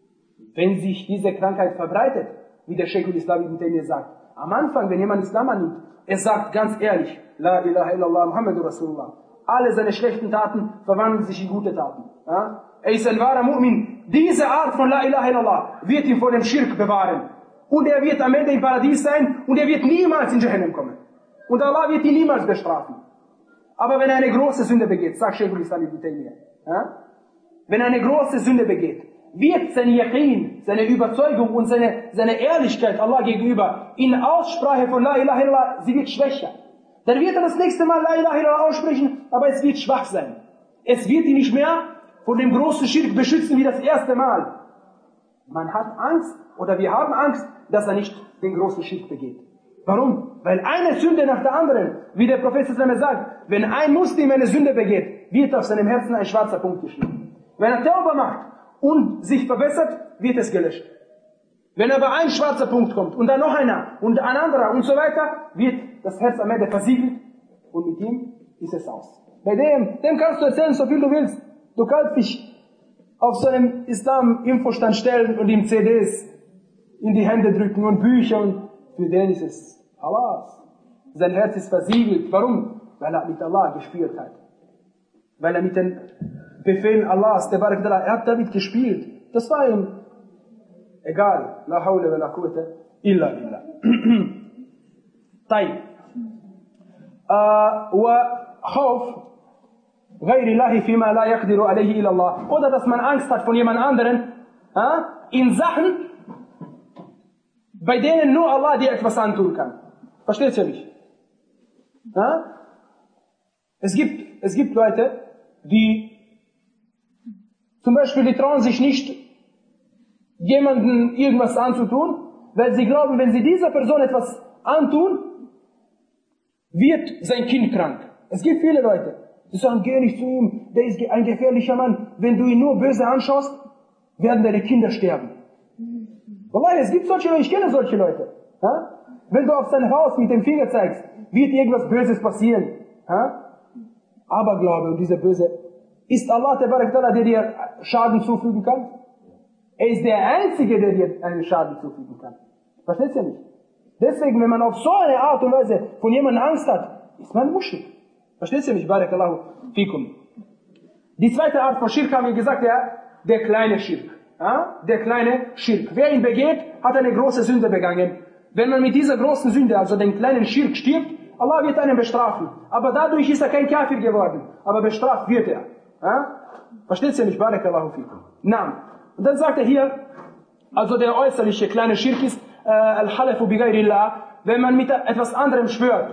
Wenn sich diese Krankheit verbreitet, wie der Sheikh al-Islam ibn Taymiyyah sagt, am Anfang, wenn jemand Islam annimmt, er sagt ganz ehrlich, La ilaha illallah Muhammadur Rasulullah. Alle seine schlechten Taten verwandeln sich in gute Taten. Ja? Er ist ein wahrer Mu'min. Diese Art von La ilaha illallah wird ihn vor dem Schirk bewahren. Und er wird am Ende im Paradies sein und er wird niemals in Jahannam kommen. Und Allah wird ihn niemals bestrafen. Aber wenn er eine große Sünde begeht, sagt Sheikh al-Islam ibn Taymiyyah, ja? Wenn er eine große Sünde begeht, wird sein Yaqeen, seine Überzeugung und seine, seine Ehrlichkeit Allah gegenüber in Aussprache von La ilaha illallah, sie wird schwächer. Dann wird er das nächste Mal La ilaha illallah aussprechen, aber es wird schwach sein. Es wird ihn nicht mehr von dem großen Schirk beschützen wie das erste Mal. Man hat Angst, oder wir haben Angst, dass er nicht den großen Schirk begeht. Warum? Weil eine Sünde nach der anderen, wie der Prophet sagt, wenn ein Muslim eine Sünde begeht, wird auf seinem Herzen ein schwarzer Punkt geschrieben. Wenn er Tauba macht und sich verbessert, wird es gelöscht. Wenn aber ein schwarzer Punkt kommt und dann noch einer und ein anderer und so weiter, wird das Herz am Ende versiegelt und mit ihm ist es aus. Bei dem, dem kannst du erzählen, so viel du willst. Du kannst dich auf so einem Islam-Infostand stellen und ihm C Ds in die Hände drücken und Bücher und für den ist es Allah. Sein Herz ist versiegelt. Warum? Weil er mit Allah gespielt hat. Weil er mit den Befehlen Allahs, der Barak Allah, er hat damit gespielt. Das war ihm egal. La hawla wa la quwwata illa billah. طيب. وخوف غير الله فيما لا يقدر عليه إلا الله. Oder dass man Angst hat von jemand anderen in Sachen, bei denen nur Allah dir etwas antun kann. Versteht ihr mich? Es gibt, es gibt Leute, die zum Beispiel, die trauen sich nicht, jemandem irgendwas anzutun, weil sie glauben, wenn sie dieser Person etwas antun, wird sein Kind krank. Es gibt viele Leute, die sagen, geh nicht zu ihm, der ist ein gefährlicher Mann. Wenn du ihn nur böse anschaust, werden deine Kinder sterben. Wallahi, es gibt solche Leute, ich kenne solche Leute. Ha? Wenn du auf sein Haus mit dem Finger zeigst, wird irgendwas Böses passieren. Ha? Aberglaube und diese Böse. Ist Allah, der Barak Allah, der dir Schaden zufügen kann? Er ist der Einzige, der dir einen Schaden zufügen kann. Versteht ihr nicht? Deswegen, wenn man auf so eine Art und Weise von jemandem Angst hat, ist man Muschrik. Versteht ihr nicht? Barakallahu fikum. Die zweite Art von Schirk haben wir gesagt, ja, der kleine Schirk. Ja? Der kleine Schirk. Wer ihn begeht, hat eine große Sünde begangen. Wenn man mit dieser großen Sünde, also den kleinen Schirk, stirbt, Allah wird einen bestrafen. Aber dadurch ist er kein Kafir geworden. Aber bestraft wird er. Ja? Versteht ihr nicht? Barakallahu fikum. Na. Und dann sagt er hier, also der äußerliche kleine Schirk ist, äh, Al-Halafu bi-Ghayrillah, wenn man mit etwas anderem schwört.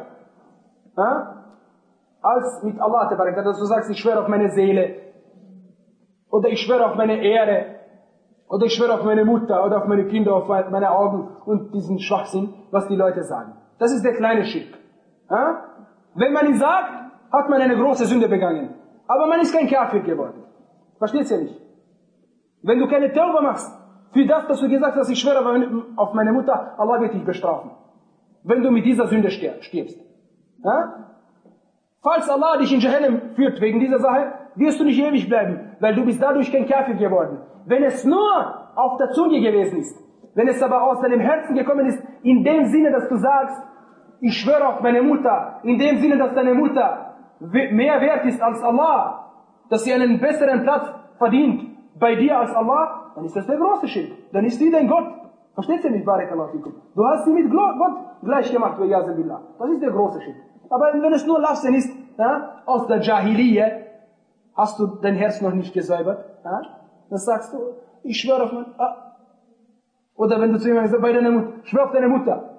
Ja? Als mit Allah, dass du sagst, ich schwöre auf meine Seele, oder ich schwöre auf meine Ehre, oder ich schwöre auf meine Mutter, oder auf meine Kinder, auf meine Augen und diesen Schwachsinn, was die Leute sagen. Das ist der kleine Schirk. Ja? Wenn man ihn sagt, hat man eine große Sünde begangen. Aber man ist kein Kafir geworden. Versteht ihr nicht? Wenn du keine Tauba machst, für das, dass du gesagt hast, ich schwöre auf meine Mutter, Allah wird dich bestrafen. Wenn du mit dieser Sünde stirbst. Ja? Falls Allah dich in Jahannam führt wegen dieser Sache, wirst du nicht ewig bleiben, weil du bist dadurch kein Kafir geworden. Wenn es nur auf der Zunge gewesen ist, wenn es aber aus deinem Herzen gekommen ist, in dem Sinne, dass du sagst, ich schwöre auf meine Mutter, in dem Sinne, dass deine Mutter mehr wert ist als Allah, dass sie einen besseren Platz verdient bei dir als Allah, dann ist das der große Schirk. Dann ist sie dein Gott. Versteht ihr nicht, Barakallahu fikum? Du hast sie mit Gott gleich gemacht, wa yazam billah. Das ist der große Schirk. Aber wenn es nur Lafzen ist, ja, aus der Jahiliyyah, hast du dein Herz noch nicht gesäubert, ja, dann sagst du, ich schwöre auf meine, ah. Oder wenn du zu jemandem sagst, bei deiner Mutter, schwör auf deine Mutter.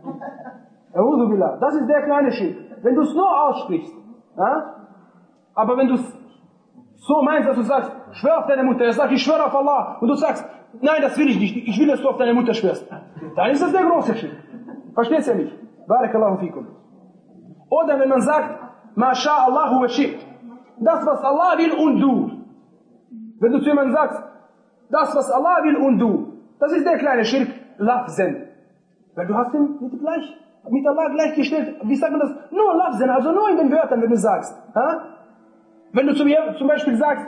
A'udhu billah. Das ist der kleine Schirk. Wenn du es nur aussprichst, ja, aber wenn du es so meinst, dass du sagst, schwör auf deine Mutter, er sagt, ich schwöre auf Allah, und du sagst, nein, das will ich nicht, ich will, dass du auf deine Mutter schwörst, dann ist das der große Schirk. Verstehst du nicht? Barakallahu fikum. Oder wenn man sagt, Masha Allahu wa shi't, das, was Allah will und du. Wenn du zu jemandem sagst, das, was Allah will und du, das ist der kleine Schirk, Lafzen. Weil du hast ihn mit, gleich, mit Allah gleichgestellt. Wie sagt man das? Nur Lafzen, also nur in den Wörtern, wenn du sagst. Ha? Wenn du zu mir zum Beispiel sagst,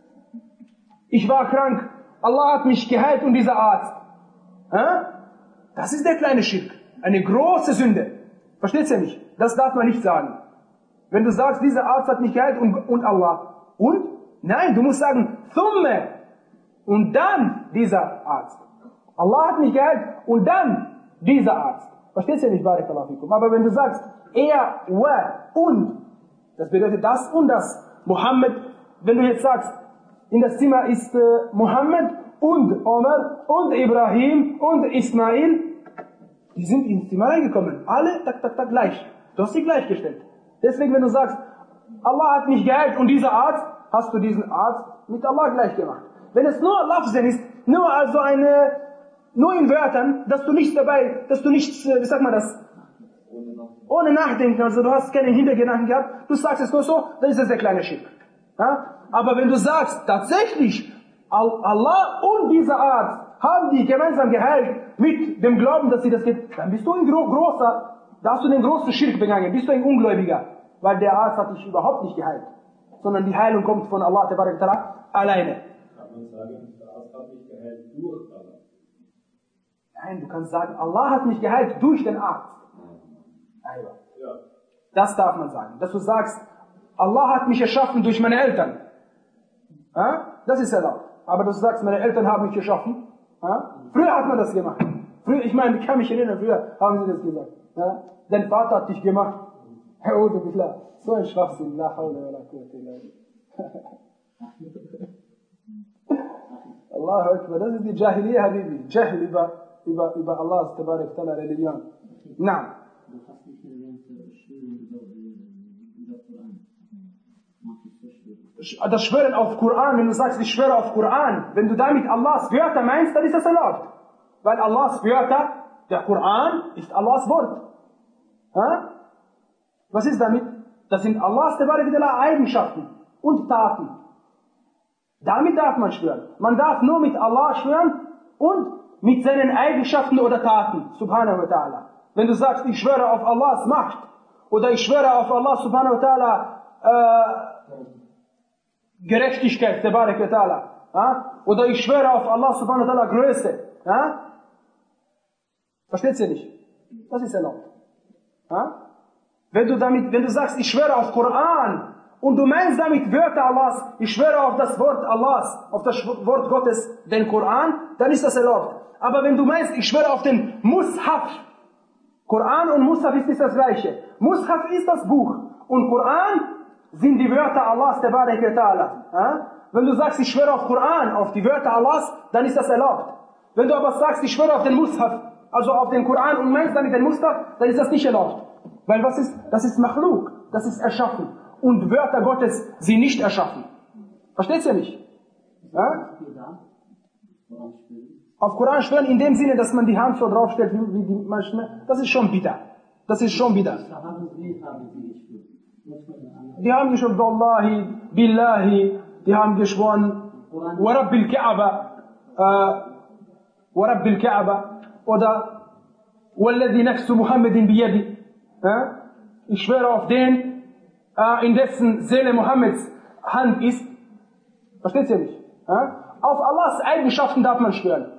ich war krank, Allah hat mich geheilt und dieser Arzt. Ha? Das ist der kleine Schirk. Eine große Sünde. Versteht ihr nicht? Das darf man nicht sagen. Wenn du sagst, dieser Arzt hat mich geheilt und, und Allah. Und? Nein, du musst sagen, Thumme. Und dann dieser Arzt. Allah hat mich geheilt und dann dieser Arzt. Versteht ihr nicht, Barakallahu fikum? Aber wenn du sagst, er, wa, und, das bedeutet das und das. Mohammed, wenn du jetzt sagst, in das Zimmer ist äh, Mohammed und Omar und Ibrahim und Ismail, die sind ins Zimmer reingekommen. Alle, tak, tak, tak, gleich. Du hast sie gleichgestellt. Deswegen, wenn du sagst, Allah hat mich geheilt und dieser Arzt, hast du diesen Arzt mit Allah gleich gemacht. Wenn es nur Lafzen ist, nur also eine, nur in Wörtern, dass du nichts dabei, dass du nichts, wie sagt man das, ohne Nachdenken, also du hast keinen Hintergedanken gehabt, du sagst es nur so, dann ist es der kleine Schirk. Ja? Aber wenn du sagst, tatsächlich, Allah und dieser Arzt haben die gemeinsam geheilt, mit dem Glauben, dass sie das geht, dann bist du ein gro großer, da hast du den großen Schirk begangen, bist du ein Ungläubiger, weil der Arzt hat dich überhaupt nicht geheilt, sondern die Heilung kommt von Allah tabarak ta'ala alleine. Kann man sagen, der Arzt hat mich geheilt durch Allah? Nein, du kannst sagen, Allah hat mich geheilt durch den Arzt. Ja. Das darf man sagen. Dass du sagst, Allah hat mich erschaffen durch meine Eltern. Ja? Das ist erlaubt. Aber dass du sagst, meine Eltern haben mich geschaffen. Ja? Früher hat man das gemacht. Früher, ich meine, ich kann mich erinnern, früher haben sie das gesagt. Ja? Dein Vater hat dich gemacht. So ein Schwachsinn. La hawla wa la quwwata illa billah. Allahu Akbar. Das ist die Jahiliyyah, Habibi. Jahl über, über, über Allahs tabarak ta'ala Religion. Na. Das Schwören auf Koran, wenn du sagst, ich schwöre auf Koran, wenn du damit Allahs Wörter meinst, dann ist das erlaubt. Weil Allahs Wörter, der Koran ist Allahs Wort. Ha? Was ist damit? Das sind Allahs Eigenschaften und Taten. Damit darf man schwören. Man darf nur mit Allah schwören und mit seinen Eigenschaften oder Taten. Subhanahu wa ta'ala. Wenn du sagst, ich schwöre auf Allahs Macht oder ich schwöre auf Allah subhanahu wa ta'ala äh, Gerechtigkeit, tabarak wa ta'ala, Ja? Oder ich schwöre auf Allah subhanahu wa ta'ala Größe. Ja? Versteht ihr nicht? Das ist erlaubt. Ja? Wenn du damit, wenn du sagst, ich schwöre auf Koran und du meinst damit Wörter Allahs, ich schwöre auf das Wort Allahs, auf das Wort Gottes, den Koran, dann ist das erlaubt. Aber wenn du meinst, ich schwöre auf den Mushaf, Koran und Mushaf ist nicht das gleiche. Mushaf ist das Buch und Koran sind die Wörter Allahs, der Barek Ta'ala. Ja? Wenn du sagst, ich schwöre auf Koran, auf die Wörter Allahs, dann ist das erlaubt. Wenn du aber sagst, ich schwöre auf den Mushaf, also auf den Koran und meinst damit den Mushaf, dann ist das nicht erlaubt. Weil was ist? Das ist Machluk, das ist erschaffen. Und Wörter Gottes sind nicht erschaffen. Versteht ihr nicht? Ja? Auf Koran schwören in dem Sinne, dass man die Hand so draufstellt, wie, wie die manchmal, das ist schon bitter. Das ist schon bitter. Die haben geschworen, Wallahi, Billahi, die haben geschworen, Warabbil Kaaba, Warabbil Kaaba, oder Walladhi nafsu Muhammadin biyadi. Ich schwöre auf den, in dessen Seele Mohammeds Hand ist. Versteht ihr nicht? Auf Allahs Eigenschaften darf man schwören.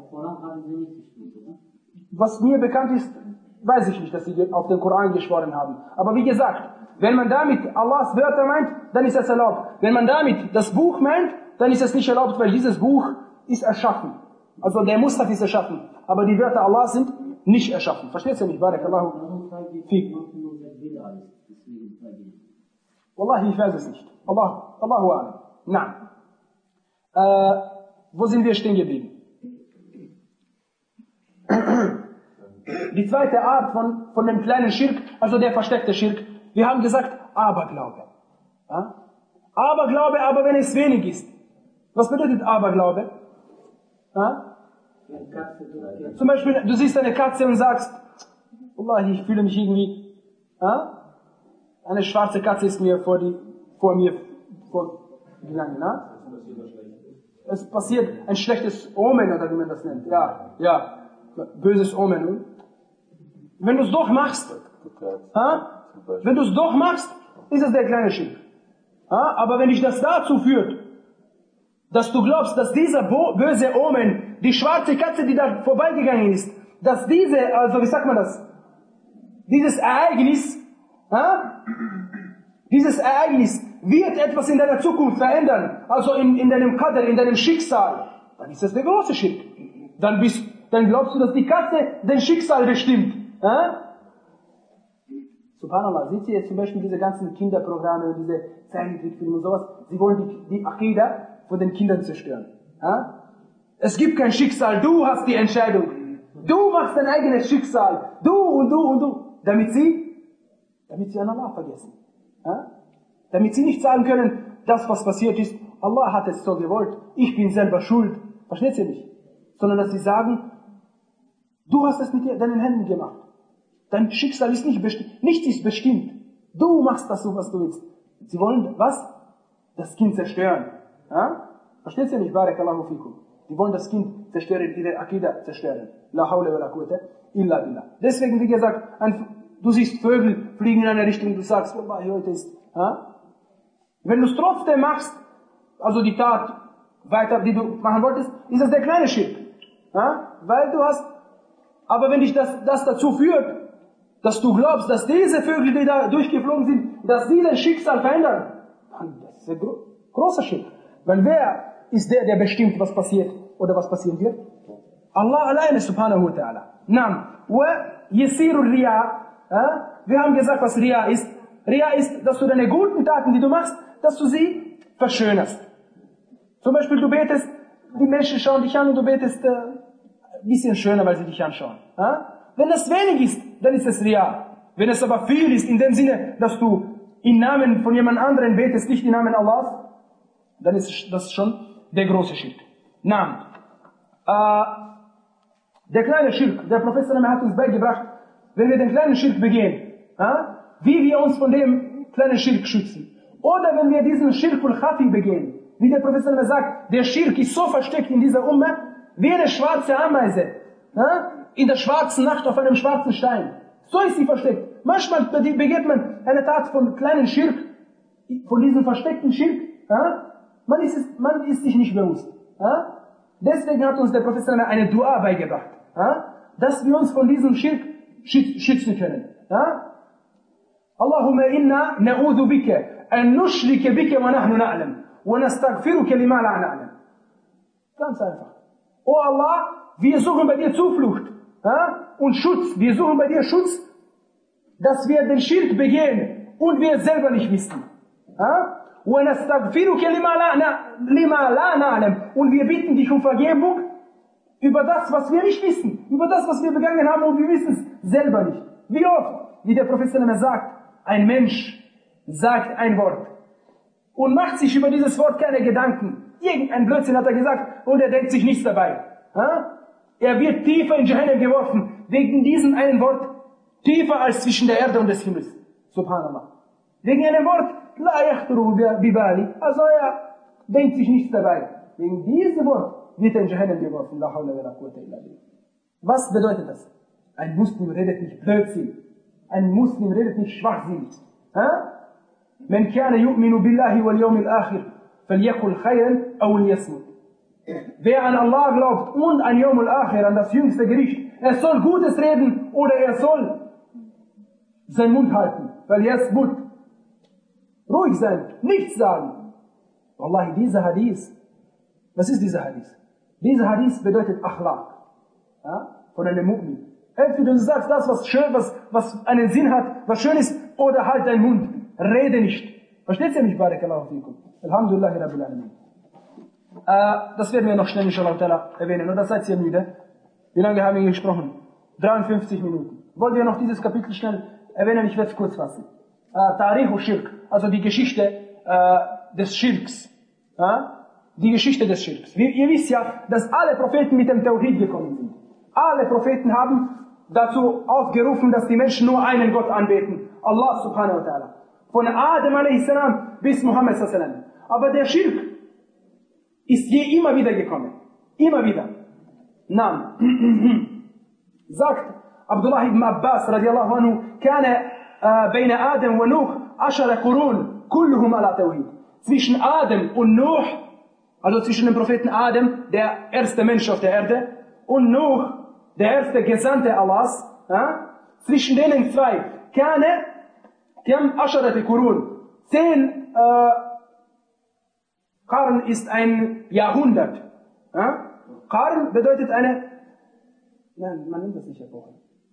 Was mir bekannt ist, weiß ich nicht, dass sie auf den Koran geschworen haben. Aber wie gesagt, wenn man damit Allahs Wörter meint, dann ist das erlaubt. Wenn man damit das Buch meint, dann ist es nicht erlaubt, weil dieses Buch ist erschaffen. Also der Mushaf ist erschaffen. Aber die Wörter Allahs sind nicht erschaffen. Versteht ihr nicht? Barakallahu fiik. Wallahi, ich weiß es nicht. Allah, Allahu a'lam. Na. Äh, wo sind wir stehen geblieben? Die zweite Art von, von dem kleinen Schirk, also der versteckte Schirk, wir haben gesagt, Aberglaube. Ja? Aberglaube, aber wenn es wenig ist. Was bedeutet Aberglaube? Ja? Zum Beispiel, du siehst eine Katze und sagst, Wallahi, ich fühle mich irgendwie, ja? Eine schwarze Katze ist mir vor, die, vor mir vorgegangen. Ja? Es passiert ein schlechtes Omen, oder wie man das nennt. Ja, ja. Böses Omen. Wenn du es doch machst, ha? wenn du es doch machst, ist es der kleine Schirk. Ha? Aber wenn dich das dazu führt, dass du glaubst, dass dieser böse Omen, die schwarze Katze, die da vorbeigegangen ist, dass diese, also wie sagt man das, dieses Ereignis, ha? dieses Ereignis wird etwas in deiner Zukunft verändern, also in, in deinem Qadr, in deinem Schicksal, dann ist das der große Schirk. Dann bist Dann glaubst du, dass die Katze dein Schicksal bestimmt. Äh? Subhanallah, seht ihr jetzt zum Beispiel diese ganzen Kinderprogramme und diese Zeichentrickfilme und sowas, sie wollen die, die Akida von den Kindern zerstören. Äh? Es gibt kein Schicksal, du hast die Entscheidung. Du machst dein eigenes Schicksal. Du und du und du. Damit sie, damit sie an Allah vergessen. Äh? Damit sie nicht sagen können, das was passiert ist, Allah hat es so gewollt, ich bin selber schuld. Versteht ihr nicht? Sondern dass sie sagen, du hast es mit deinen Händen gemacht. Dein Schicksal ist nicht bestimmt. Nichts ist bestimmt. Du machst das so, was du willst. Sie wollen was? Das Kind zerstören. Ja? Versteht ihr nicht? Barakallahu fikum. Die wollen das Kind zerstören, ihre Akida zerstören. La hawla wa la quwwata illa billah. Deswegen, wie gesagt, ein, du siehst Vögel fliegen in eine Richtung, du sagst, Wallahi, heute ist. Ja? Wenn du es trotzdem machst, also die Tat weiter, die du machen wolltest, ist das der kleine Schirk. Ja? Weil du hast, aber wenn dich das, das dazu führt, dass du glaubst, dass diese Vögel, die da durchgeflogen sind, dass die dein Schicksal verändern, dann das ist ein gro großer Schirk. Weil wer ist der, der bestimmt, was passiert oder was passieren wird? Allah alleine, subhanahu wa ta'ala. Naam. Wa yasiru Riya. Wir haben gesagt, was Riya ist. Riya ist, dass du deine guten Taten, die du machst, dass du sie verschönerst. Zum Beispiel, du betest, die Menschen schauen dich an und du betest äh, ein bisschen schöner, weil sie dich anschauen. Ja? Wenn das wenig ist, dann ist es Riya. Wenn es aber viel ist, in dem Sinne, dass du im Namen von jemand anderem betest, nicht im Namen Allahs, dann ist das schon der große Schirk. Naam. Äh, der kleine Schirk, der Professor hat uns beigebracht, wenn wir den kleinen Schirk begehen, ja, wie wir uns von dem kleinen Schirk schützen. Oder wenn wir diesen Schirkul Khafi begehen, wie der Professor sagt, der Schirk ist so versteckt in dieser Ummah, wie eine schwarze Ameise, ja, in der schwarzen Nacht auf einem schwarzen Stein. So ist sie versteckt. Manchmal begeht man eine Tat von kleinen Schirk, von diesem versteckten Schirk, ja, Man ist, es, man ist sich nicht bewusst. Ja? Deswegen hat uns der Prophet eine Dua beigebracht, ja? Dass wir uns von diesem Schirk schützen können. Ja? Allahumma inna na'udhu bika an nushrika bika wa nahnu na'lam wa nastaghfiruka lima la na'lam. Ganz einfach. Oh Allah, wir suchen bei dir Zuflucht, ja? Und Schutz. Wir suchen bei dir Schutz, dass wir den Schirk begehen und wir selber nicht wissen. Ja? Und wir bitten dich um Vergebung über das, was wir nicht wissen, über das, was wir begangen haben und wir wissen es selber nicht. Wie oft, wie der Prophet sagt, ein Mensch sagt ein Wort und macht sich über dieses Wort keine Gedanken. Irgendein Blödsinn hat er gesagt und er denkt sich nichts dabei. Er wird tiefer in Jahannam geworfen, wegen diesem einen Wort, tiefer als zwischen der Erde und des Himmels. Subhanallah. Wegen einem Wort, la yahturu bibali, also er denkt sich nichts dabei. Wegen diesem Wort wird er in Jahannam geworfen. La hawla wa la quwwata illa billah. Was bedeutet das? Ein Muslim redet nicht Blödsinn. Ein Muslim redet nicht Schwachsinn. Man kana yu'minu billahi wal yawmil akhir, falyakul khayran aw liyasmut. Wer an Allah glaubt und an Yawmul Akhir, an das jüngste Gericht, er soll Gutes reden oder er soll seinen Mund halten. Weil er ist Mut. Ruhig sein, nichts sagen. Wallahi, dieser Hadith, was ist dieser Hadith? Dieser Hadith bedeutet Akhlaq, ja, von einem Mu'min. Entweder du sagst das, was schön, was, was einen Sinn hat, was schön ist, oder halt deinen Mund. Rede nicht. Versteht ihr mich, Barakallahu fikum? Alhamdulillahi Rabbil Alamin. Äh, das werden wir noch schnell inshallah erwähnen. Oder seid ihr müde? Wie lange haben wir gesprochen? dreiundfünfzig Minuten. Wollen wir noch dieses Kapitel schnell erwähnen? Ich werde es kurz fassen. Äh, Tarihu Shirk, also die Geschichte äh, des Schirks. Ja? Die Geschichte des Schirks. Wir, ihr wisst ja, dass alle Propheten mit dem Tawhid gekommen sind. Alle Propheten haben dazu aufgerufen, dass die Menschen nur einen Gott anbeten. Allah subhanahu wa ta'ala. Von Adam a.s. bis Muhammad sallallahu alaihi wasallam. Aber der Schirk ist je immer wieder gekommen. Immer wieder. Naam. Sagt Abdullah ibn Abbas radiallahu anhu, kana bayna Adam wa Nuh ashara Qurun, kulluhum ala Tawhid. Zwischen Adam und Nuh, also zwischen dem Propheten Adam, der erste Mensch auf der Erde, und Nuh, der erste Gesandte Allahs, ja? Zwischen denen zwei, kana kam ashara Qurun. Zehn äh, Qarn ist ein Jahrhundert. Ja? Qarn bedeutet eine, nein, man nimmt das nicht Epoche.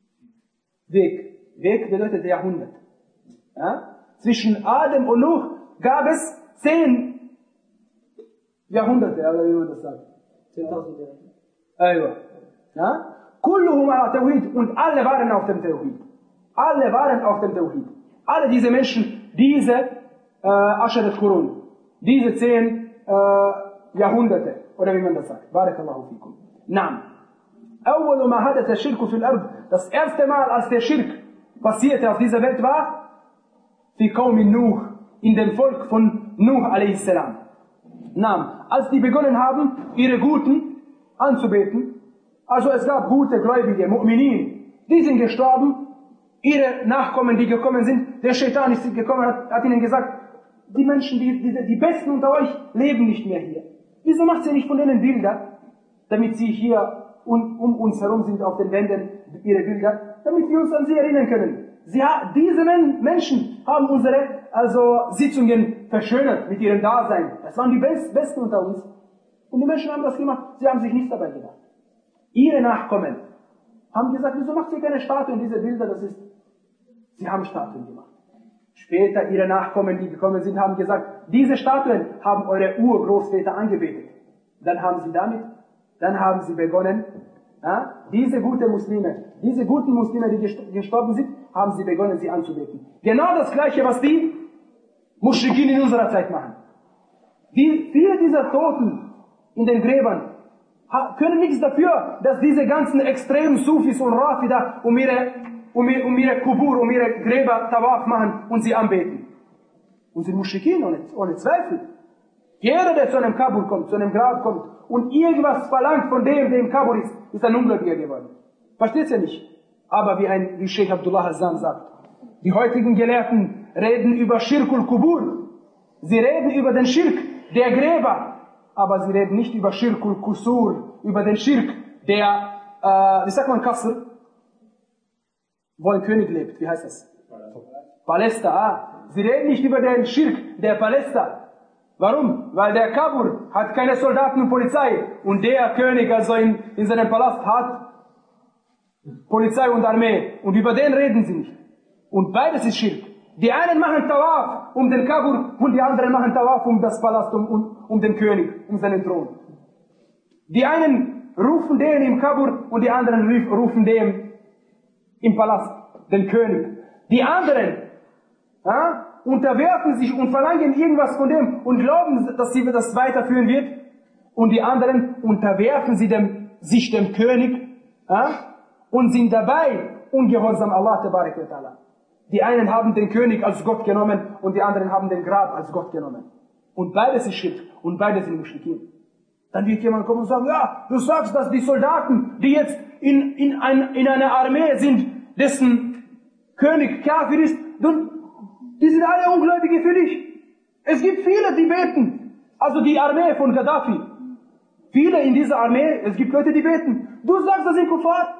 Weg. Weg bedeutet Jahrhundert. Ja? Zwischen Adam und Nuh gab es zehn Jahrhunderte, oder wie man das sagt. zehntausend Jahre. Ja? Kulluhum ala Tawhid, und alle waren auf dem Tawhid. Alle waren auf dem Tawhid. Alle diese Menschen, diese äh, Asharat Qurun, diese zehn äh, Jahrhunderte, oder wie man das sagt. Barakallahu fikum. Naam. أول ما حدث الشرك في الأرض, das erste Mal, als der Schirk passierte auf dieser Welt war, في قوم Nuh, in dem Volk von Nuh a.s. Naam. Als die begonnen haben, ihre Guten anzubeten, also es gab gute, gläubige Mu'minin, die sind gestorben, ihre Nachkommen, die gekommen sind, der Shaitan ist gekommen, hat, hat ihnen gesagt, die Menschen, die, die, die Besten unter euch, leben nicht mehr hier. Wieso macht ihr nicht von denen Bilder, damit sie hier und um uns herum sind auf den Wänden, ihre Bilder, damit wir uns an sie erinnern können. Sie, diese Men Menschen haben unsere also Sitzungen verschönert mit ihrem Dasein. Das waren die Best Besten unter uns. Und die Menschen haben das gemacht, sie haben sich nichts dabei gedacht. Ihre Nachkommen haben gesagt, wieso macht ihr keine Statuen, diese Bilder, das ist, sie haben Statuen gemacht. Später ihre Nachkommen, die gekommen sind, haben gesagt, diese Statuen haben eure Urgroßväter angebetet. Dann haben sie damit, dann haben sie begonnen, ja, diese guten Muslime, diese guten Muslime, die gestorben sind, haben sie begonnen, sie anzubeten. Genau das Gleiche, was die Muschrikin in unserer Zeit machen. Die, viele dieser Toten in den Gräbern können nichts dafür, dass diese ganzen extremen Sufis und Rafida um ihre, um ihre, um ihre Kubur, um ihre Gräber Tawaf machen und sie anbeten. Und sie Muschrikin, ohne, ohne Zweifel. Jeder, der zu einem Kabul kommt, zu einem Grab kommt und irgendwas verlangt von dem, der im Kabul ist, ist ein Ungläubiger geworden. Versteht ihr nicht? Aber wie ein, wie Sheikh Abdullah Hassan sagt, die heutigen Gelehrten reden über Shirkul Kubur. Sie reden über den Schirk, der Gräber. Aber sie reden nicht über Schirkul Kusur, über den Schirk, der, äh, wie sagt man, Kassel? Wo ein König lebt, wie heißt das? Paläste, ah. Sie reden nicht über den Schirk, der Paläste. Warum? Weil der Kabur hat keine Soldaten und Polizei. Und der König, also in, in seinem Palast, hat Polizei und Armee. Und über den reden sie nicht. Und beides ist Schirk. Die einen machen Tawaf um den Kabur und die anderen machen Tawaf um das Palast, um, um, um den König, um seinen Thron. Die einen rufen den im Kabur und die anderen rufen den im Palast, den König. Die anderen ja, unterwerfen sich und verlangen irgendwas von dem und glauben, dass sie das weiterführen wird. Und die anderen unterwerfen sie dem, sich dem König ja, und sind dabei ungehorsam Allah Tabarak wa Ta'ala. Die einen haben den König als Gott genommen und die anderen haben den Grab als Gott genommen. Und beides ist Schirk und beides sind Muschrikin. Dann wird jemand kommen und sagen, ja, du sagst, dass die Soldaten, die jetzt in, in, ein, in einer Armee sind, dessen König Kafir ist, die sind alle Ungläubige für dich. Es gibt viele, die beten. Also die Armee von Gaddafi. Viele in dieser Armee, es gibt Leute, die beten. Du sagst, das sind Kuffar.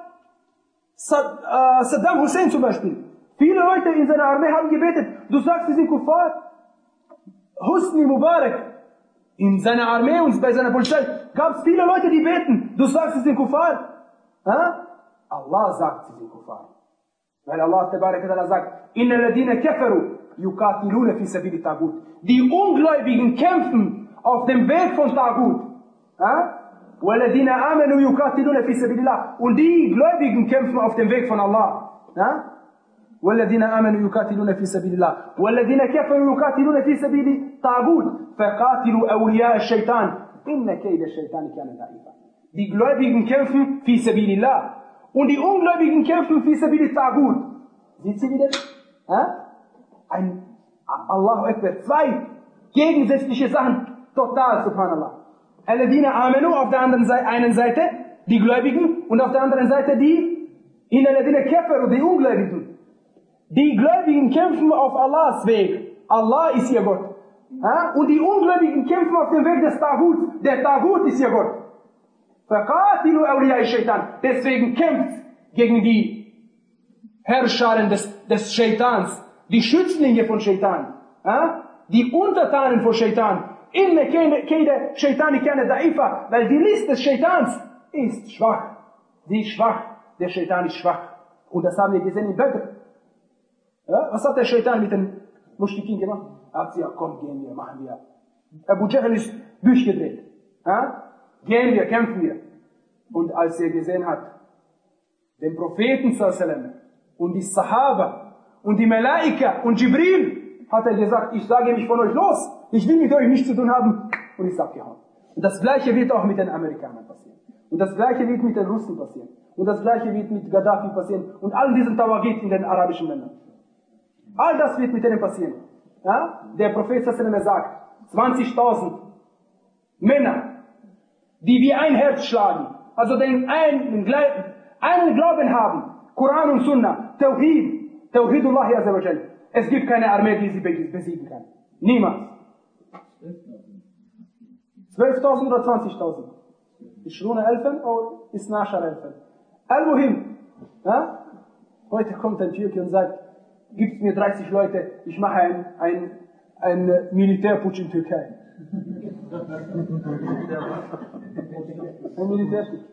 Saddam Hussein zum Beispiel. Viele Leute in seiner Armee haben gebetet. Du sagst, sie sind Kuffar. Hosni Mubarak. In seiner Armee und bei seiner Polizei gab es viele Leute, die beten. Du sagst, sie sind Kuffar. Ha? Allah sagt, sie sind Kuffar. Weil Allah Tabarak sagt, Inna ladina kafaru yukatiluna fi sabili Tagut. Die Ungläubigen kämpfen auf dem Weg von Tagut. Waladina amanu yukatiluna fi sabilillah. Und die Gläubigen kämpfen auf dem Weg von Allah. والذين آمنوا يقاتلون في سبيل الله والذين كفروا يقاتلون في سبيل طاغوت فقاتلوا أولياء الشيطان إن كيد الشيطان كان ضعيفا. Die Gläubigen kämpfen في سبيل الله und die Ungläubigen kämpfen في سبيل طاغوت. Seht ihr wieder? Ein Allahu Akbar. Zwei gegensätzliche Sachen. Total, subhanallah. الذين آمنوا auf der anderen Seite, einen Seite die Gläubigen und auf der anderen Seite die إن الذين كفروا die Ungläubigen. Die Gläubigen kämpfen auf Allahs Weg. Allah ist ihr Gott. Ha? Und die Ungläubigen kämpfen auf dem Weg des Tagut. Der Tagut ist ihr Gott. فَقَاتِلُوا أَوْلِيَاءِ الشَّيْطَانِ. Deswegen kämpft gegen die Herrscharen des, des Shaitans, die Schützlinge von Shaitan, ha? Die Untertanen von Shaitan. Inne keide Shaitani kana da'ifa, weil die List des Shaitans ist schwach. Sie ist schwach. Der Shaitan ist schwach. Und das haben wir gesehen in Badr. Ja, was hat der Shaitan mit den Muschrikin gemacht? Er hat gesagt, komm, gehen wir, machen wir. Abu Jahl ist durchgedreht. Ja? Gehen wir, kämpfen wir. Und als er gesehen hat, den Propheten sallam und die Sahaba und die Malaika und Jibril, hat er gesagt, ich sage mich von euch los. Ich will mit euch nichts zu tun haben. Und ist abgehauen. Und das Gleiche wird auch mit den Amerikanern passieren. Und das Gleiche wird mit den Russen passieren. Und das Gleiche wird mit Gaddafi passieren. Und all diesen Tawagit in den arabischen Ländern. All das wird mit denen passieren. Ja? Der Prophet sagt, zwanzigtausend Männer, die wie ein Herz schlagen, also den einen, einen Glauben haben, Koran und Sunnah, Tawhid, Tawhidullah azza wa jal. Es gibt keine Armee, die sie besiegen kann. Niemals. zwölftausend oder zwanzigtausend? Ishruna elfen oder Isnashar elfen? Al-Muhim. Ja? Heute kommt ein Türke und sagt, gibt mir dreißig Leute, ich mache ein, ein, ein Militärputsch in Türkei. Ein Militärputsch.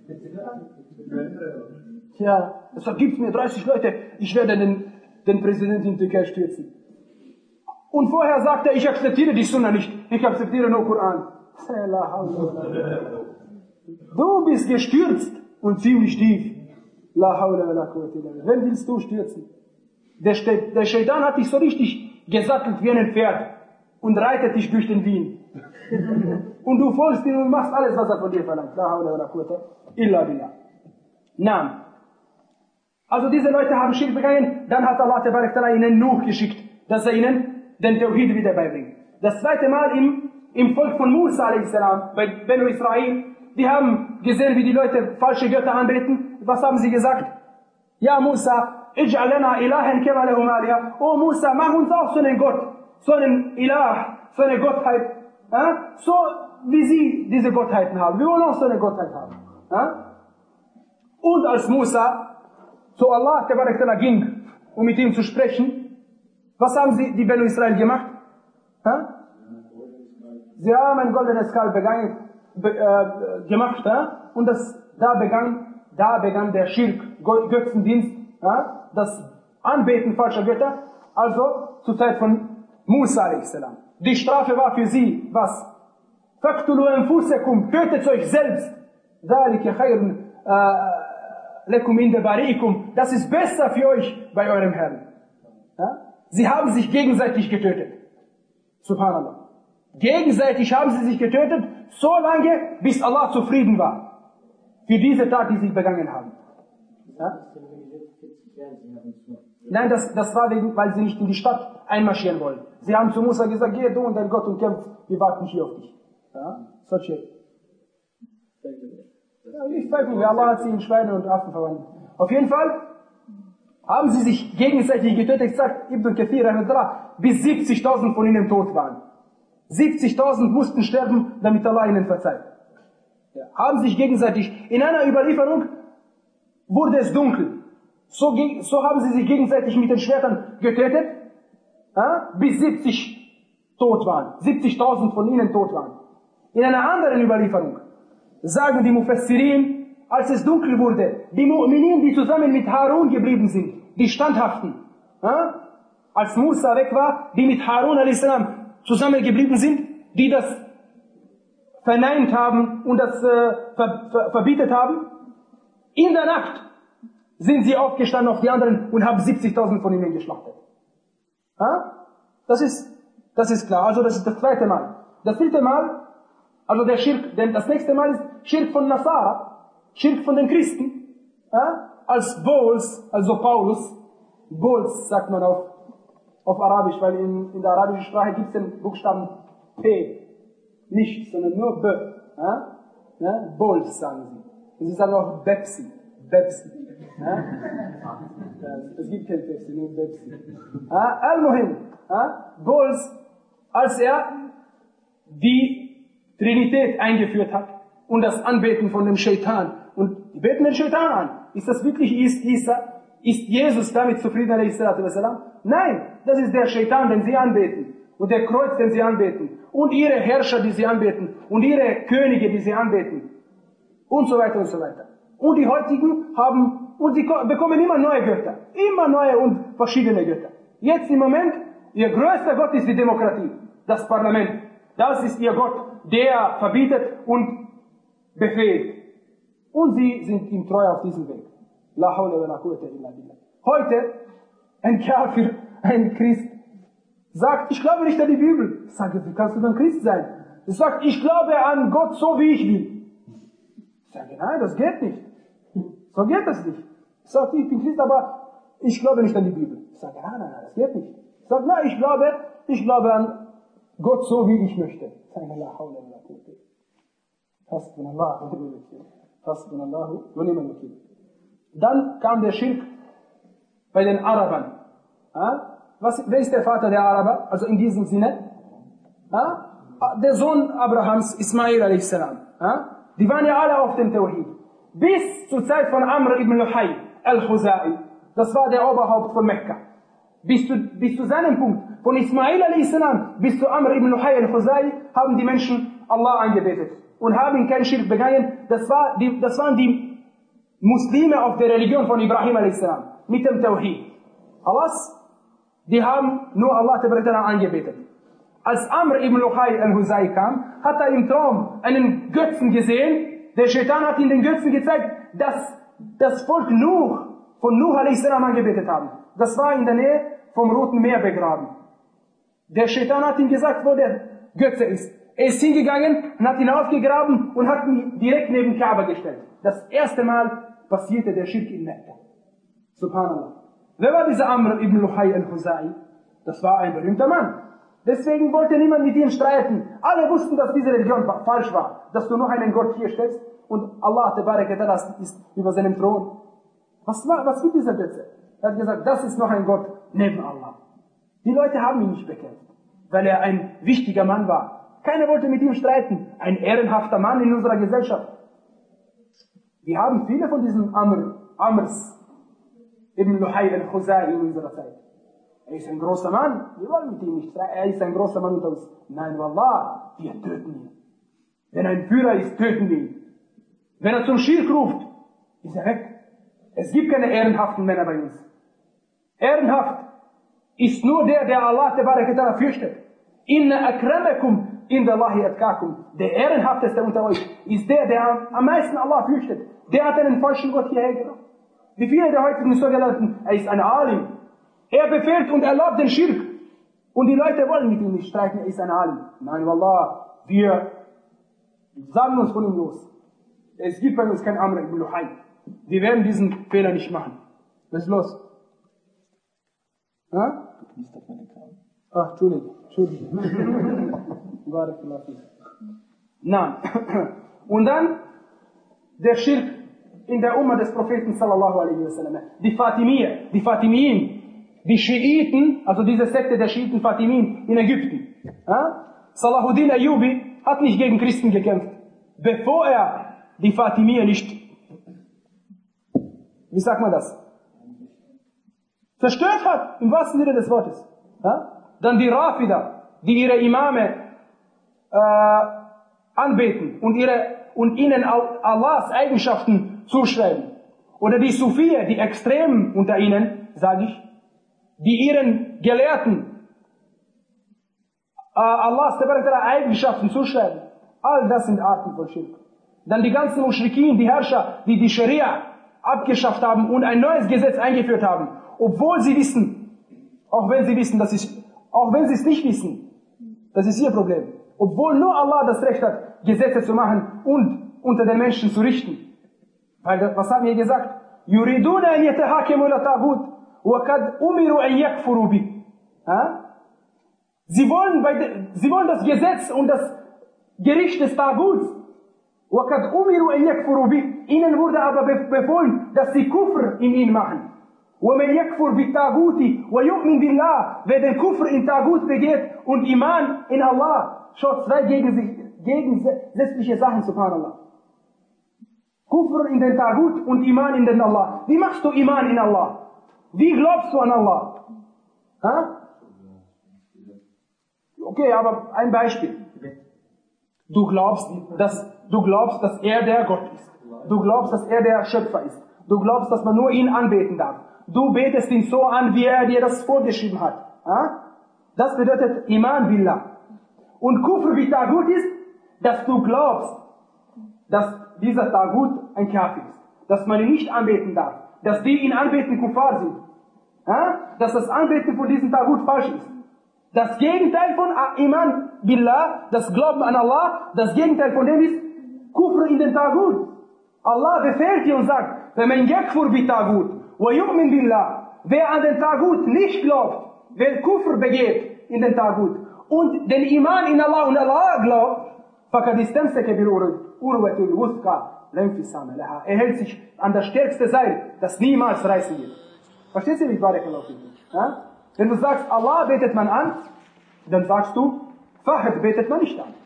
Tja, es sagt, gibt mir dreißig Leute, ich werde den, den Präsidenten in Türkei stürzen. Und vorher sagt er, ich akzeptiere die Sunna nicht, ich akzeptiere nur Koran. Du bist gestürzt und ziemlich tief. La hawla wa la quwwata illa billah. Wen willst du stürzen? Der, der Shaitan hat dich so richtig gesattelt wie ein Pferd und reitet dich durch den Wien. Und du folgst ihm und machst alles, was er von dir verlangt. La hawla wa la quwwata illa billah. Naam. Also diese Leute haben Schirk begangen, dann hat Allah Tabarak Ta'ala ihnen Nuh geschickt, dass er ihnen den Tawhid wieder beibringt. Das zweite Mal im, im Volk von Musa a s. bei Benu Israel, die haben gesehen, wie die Leute falsche Götter anbeten. Was haben sie gesagt? Ja Musa, ij'al lana ilahan kama lahum aliha. Oh Musa, mach uns auch so einen Gott, so einen Ilah, so eine Gottheit, Ja? So wie sie diese Gottheiten haben. Wir wollen auch so eine Gottheit haben. Ja? Und als Musa zu Allah ging, um mit ihm zu sprechen, was haben sie, die Benu Israel gemacht? Ja? Sie haben ein goldenes Kalb begangen, be, äh, gemacht, ja? Und das, da, begann, da begann der Schirk, Götzendienst, ja? Das Anbeten falscher Götter, also zur Zeit von Musa a s. Die Strafe war für sie, was? Faqtulu anfusakum, tötet euch selbst. Dhalika khayrun lakum inda bari'ikum. Das ist besser für euch bei eurem Herrn. Ja? Sie haben sich gegenseitig getötet. Subhanallah. Gegenseitig haben sie sich getötet, so lange, bis Allah zufrieden war. Für diese Tat, die sie begangen haben. Ja? Nein, das, das war wegen, weil sie nicht in die Stadt einmarschieren wollen. Sie haben zu Musa gesagt, geh du und dein Gott und kämpf, wir warten hier auf dich. Ja? Solche. Ja, nicht Feiglinge, Allah hat sie in Schweine und Affen verwandelt. Auf jeden Fall haben sie sich gegenseitig getötet, sagt Ibn Kathir, bis siebzigtausend von ihnen tot waren. siebzigtausend mussten sterben, damit Allah ihnen verzeiht. Ja. Haben sich gegenseitig, in einer Überlieferung wurde es dunkel. So, so haben sie sich gegenseitig mit den Schwertern getötet, ja, bis siebzig tot waren. siebzigtausend von ihnen tot waren. In einer anderen Überlieferung sagen die Mufassirin, als es dunkel wurde, die Mu'minin, die zusammen mit Harun geblieben sind, die Standhaften, ja, als Musa weg war, die mit Harun a s. zusammen geblieben sind, die das verneint haben und das äh, ver, ver, verbietet haben, in der Nacht sind sie aufgestanden auf die anderen und haben siebzigtausend von ihnen geschlachtet. Ja? Das ist, das ist klar. Also das ist das zweite Mal. Das dritte Mal, also der Schirk, denn das nächste Mal ist Schirk von Nasara, Schirk von den Christen, ja? Als Bowls, also Paulus, Bowls sagt man auf, auf Arabisch, weil in, in der arabischen Sprache gibt es den Buchstaben P, nicht, sondern nur B, ja? Ja? Bowls sagen sie. Und sie sagen auch Pepsi, Pepsi. Ja? Es gibt kein Pepsi, nur Pepsi. Ja? Al-Muhim, ja? Bowls, als er die Trinität eingeführt hat und das Anbeten von dem Shaitan. Und die beten den Shaitan an. Ist das wirklich ist Isa? Ist Jesus damit zufrieden, alayhi salatu wassalam? Nein, das ist der Shaitan, den sie anbeten. Und der Kreuz, den sie anbeten. Und ihre Herrscher, die sie anbeten. Und ihre Könige, die sie anbeten. Und so weiter und so weiter. Und die heutigen haben, und sie bekommen immer neue Götter. Immer neue und verschiedene Götter. Jetzt im Moment, ihr größter Gott ist die Demokratie. Das Parlament. Das ist ihr Gott, der verbietet und befehlt. Und sie sind ihm treu auf diesem Weg. La hawla wa la quwwata illa billah. Heute, ein Kafir, ein Christ, sagt, ich glaube nicht an die Bibel. Ich sage, wie kannst du dann Christ sein? Er sagt, ich glaube an Gott so, wie ich will. Ich sage, nein, das geht nicht. So geht das nicht. Ich sage, ich bin Christ, aber ich glaube nicht an die Bibel. Ich sage, nein, nein, nein, das geht nicht. Ich sage, nein, ich glaube, ich glaube an Gott so, wie ich möchte. Ich sage, la hawla wa la quwwata. Hasbunallah wa ni'mal wakeel. Hasbunallah wa ni'mal wakeel. Dann kam der Schirk bei den Arabern. Ja? Was, wer ist der Vater der Araber? Also in diesem Sinne. Ja? Der Sohn Abrahams, Ismail a s. Ja? Die waren ja alle auf dem Tawhid. Bis zur Zeit von Amr ibn Luhay al-Khuzai. Das war der Oberhaupt von Mekka. Bis zu, bis zu seinem Punkt. Von Ismail a s. bis zu Amr ibn Luhay al-Khuzai haben die Menschen Allah angebetet. Und haben keinen Schirk begangen. Das, war die, das waren die Muslime auf der Religion von Ibrahim a s. Mit dem Tawhid. Allahs, die haben nur Allah angebetet. Als Amr ibn Luhay al-Huzai kam, hat er im Traum einen Götzen gesehen. Der Shaitan hat ihm den Götzen gezeigt, dass das Volk Nuh, von Nuh a s. angebetet haben. Das war in der Nähe vom Roten Meer begraben. Der Shaitan hat ihm gesagt, wo der Götze ist. Er ist hingegangen und hat ihn aufgegraben und hat ihn direkt neben Kaaba gestellt. Das erste Mal passierte der Schirk in Mekka. Subhanallah. Wer war dieser Amr ibn Luhay al-Huzai? Das war ein berühmter Mann. Deswegen wollte niemand mit ihm streiten. Alle wussten, dass diese Religion falsch war. Dass du noch einen Gott hier stellst und Allah ist über seinem Thron. Was war, was wird dieser Götze? Er hat gesagt, das ist noch ein Gott neben Allah. Die Leute haben ihn nicht bekämpft, weil er ein wichtiger Mann war. Keiner wollte mit ihm streiten. Ein ehrenhafter Mann in unserer Gesellschaft. Wir haben viele von diesen Amr, Amrs, Ibn Luhay al-Khuzai in unserer Zeit. Er ist ein großer Mann, wir wollen mit ihm nicht streiten. Er ist ein großer Mann unter uns. Nein, Wallah, wir töten ihn. Wenn ein Führer ist, töten wir ihn. Wenn er zum Schirk ruft, ist er weg. Es gibt keine ehrenhaften Männer bei uns. Ehrenhaft ist nur der, der Allah Ta'ala fürchtet. Inna akramakum inda Allahi atkakum. Der ehrenhafteste unter euch ist der, der am meisten Allah fürchtet. Der hat einen falschen Gott hierher gebracht. Wie viele der heutigen Sogenannten, er ist ein Alim. Er befehlt und erlaubt den Schirk. Und die Leute wollen mit ihm nicht streiten, er ist ein Alim. Nein, Wallah, wir sagen uns von ihm los. Es gibt bei uns kein Amr ibn Luhay. Wir werden diesen Fehler nicht machen. Was ist los? Ha? Ach, Entschuldigung. Entschuldigung. Nein. Und dann der Schirk in der Umma des Propheten sallallahu alaihi wasallam. Die Fatimiyya, die Fatimiyin, die Schiiten, also diese Sekte der Schiiten Fatimiyin in Ägypten. Ha? Salahuddin Ayyubi hat nicht gegen Christen gekämpft, bevor er die Fatimiyya nicht, wie sagt man das, zerstört hat, im wahrsten Sinne des Wortes. Ja? Dann die Rafida, die ihre Imame äh, anbeten und, ihre, und ihnen Allahs Eigenschaften zuschreiben. Oder die Sufier, die Extremen unter ihnen, sage ich, die ihren Gelehrten äh, Allahs Eigenschaften zuschreiben. All das sind Arten von Schirk. Dann die ganzen Muschrikin, die Herrscher, die die Scharia abgeschafft haben und ein neues Gesetz eingeführt haben, obwohl sie wissen, auch wenn sie wissen, dass ich, auch wenn sie es nicht wissen, das ist ihr Problem, obwohl nur Allah das Recht hat, Gesetze zu machen und unter den Menschen zu richten. Weil, was haben wir gesagt? يُرِيدُونَ أَنْ يَتَحَاكَمُوا إِلَى الطَّاغُوتِ وَقَدْ أُمِرُوا أَنْ يَكْفُرُوا بِهِ. Sie wollen, bei de, sie wollen das Gesetz und das Gericht des Taguts. وَقَدْ أُمِرُوا أَنْ يَكْفُرُوا بِهِ. Ihnen wurde aber befohlen, dass sie Kufr in ihn machen. وَمَنْ يَكْفُرْ بِالتَّاغُوتِ وَيُؤْمِنْ بِاللَّهِ. Wer den Kufr in Tagut begeht und Iman in Allah, schaut zwei gegensätzliche Sachen, subhanallah. Kufr in den Tagut und Iman in den Allah. Wie machst du Iman in Allah? Wie glaubst du an Allah? Ha? Okay, aber ein Beispiel. Du glaubst, dass, du glaubst, dass er der Gott ist. Du glaubst, dass er der Schöpfer ist. Du glaubst, dass man nur ihn anbeten darf. Du betest ihn so an, wie er dir das vorgeschrieben hat. Ha? Das bedeutet Iman Billah. Und Kufr bi Tagut ist, dass du glaubst, dass dieser Tagut ein Kafir ist. Dass man ihn nicht anbeten darf. Dass die ihn anbeten Kuffar sind. Ha? Dass das Anbeten von diesem Tagut falsch ist. Das Gegenteil von Iman Billah, das Glauben an Allah, das Gegenteil von dem ist Kufr in den Tagut. Allah befehlt dir und sagt, فَمَنْ يَكْفُرْ بِتَاغُوتِ وَيُؤْمِنْ بِاللَّهِ. Wer an den Tagut nicht glaubt, wer Kufr begeht in den Tagut und den Iman in Allah und Allah glaubt, فَقَدْ اسْتَمْسَكَ بِالْعُرْوَةِ الْوُثْقَى لَا انْفِصَامَ لَهَا. Er hält sich an das stärkste Seil, das niemals reißen wird. Verstehst du, wie ich barakallahu fikum? Ja? Wenn du sagst, Allah betet man an, dann sagst du, Fahd betet man nicht an.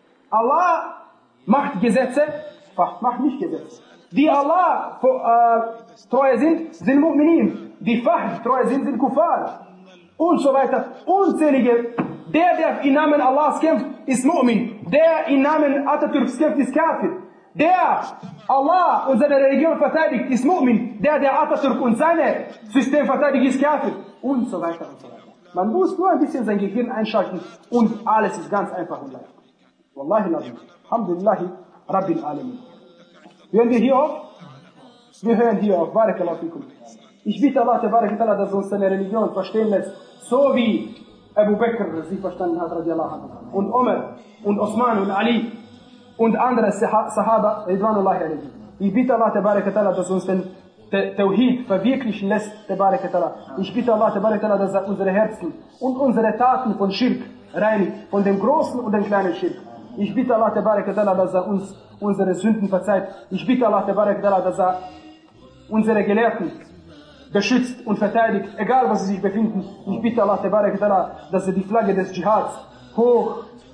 Allah macht Gesetze, Fahd macht nicht Gesetze. Die Allah äh, treu sind, sind Mu'minin. Die Fahd treu sind, sind Kuffar. Und so weiter. Unzählige. Der, der im Namen Allahs kämpft, ist Mu'min. Der im Namen Atatürks kämpft, ist Kafir. Der Allah und seine Religion verteidigt, ist Mu'min. Der, der Atatürk und sein System verteidigt, ist Kafir. Und so weiter und so weiter. Man muss nur ein bisschen sein Gehirn einschalten und alles ist ganz einfach und leicht. Wallahi lazim. Alhamdulillahi Rabbil Alamin. Hören wir hier auf? Wir hören hier auf. Barakallahu fikum. Ich bitte Allah, Ta'ala, dass er uns seine Religion verstehen lässt, so wie Abu Bakr sie verstanden hat, radiallahu anhu. Und Umar und Osman und Ali und andere Sahaba, Ridwanullahi alaihi. Ich bitte Allah, Ta'ala, dass er uns den Tawhid verwirklichen lässt, Ta'ala. Ich bitte Allah, Ta'ala, dass er unsere Herzen und unsere Taten von Schirk reinigt, von dem großen und dem kleinen Schirk. Ich bitte Allah, Ta'ala, dass er uns unsere Sünden verzeiht. Ich bitte Allah, Ta'ala, dass er unsere Gelehrten beschützt und verteidigt, egal was sie sich befinden. Ich bitte Allah, Ta'ala, dass er die Flagge des Dschihads hoch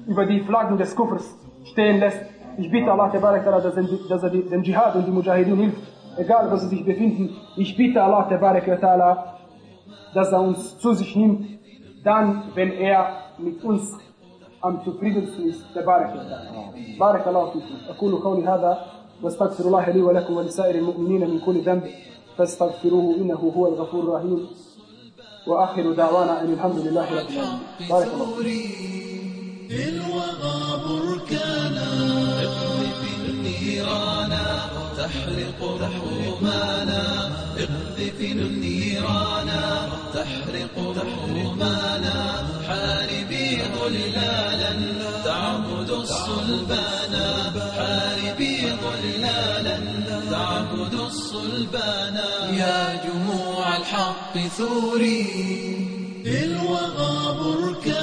über die Flaggen des Kufrs stehen lässt. Ich bitte Allah, dass er den Dschihad und die Mujahideen hilft, egal wo sie sich befinden. Ich bitte Allah, dass er uns zu sich nimmt, dann, wenn er mit uns am zufriedensten ist. بارك الله فيكم. أقول قولي هذا واستغفر الله لي ولكم ولسائر المؤمنين من كل ذنب فاستغفروه إنه هو الغفور الرحيم وآخر دعوانا أن الحمد لله رب العالمين. بارك الله الوغى بركانا اقذف النيران تحرق رحومانا اقذف النيران تحرق رحومانا حاربي ظلالا تعبد الصلبانا حاربي ظلالا تعبد الصلبانا يا جموع الحق ثوري الوغى بركانا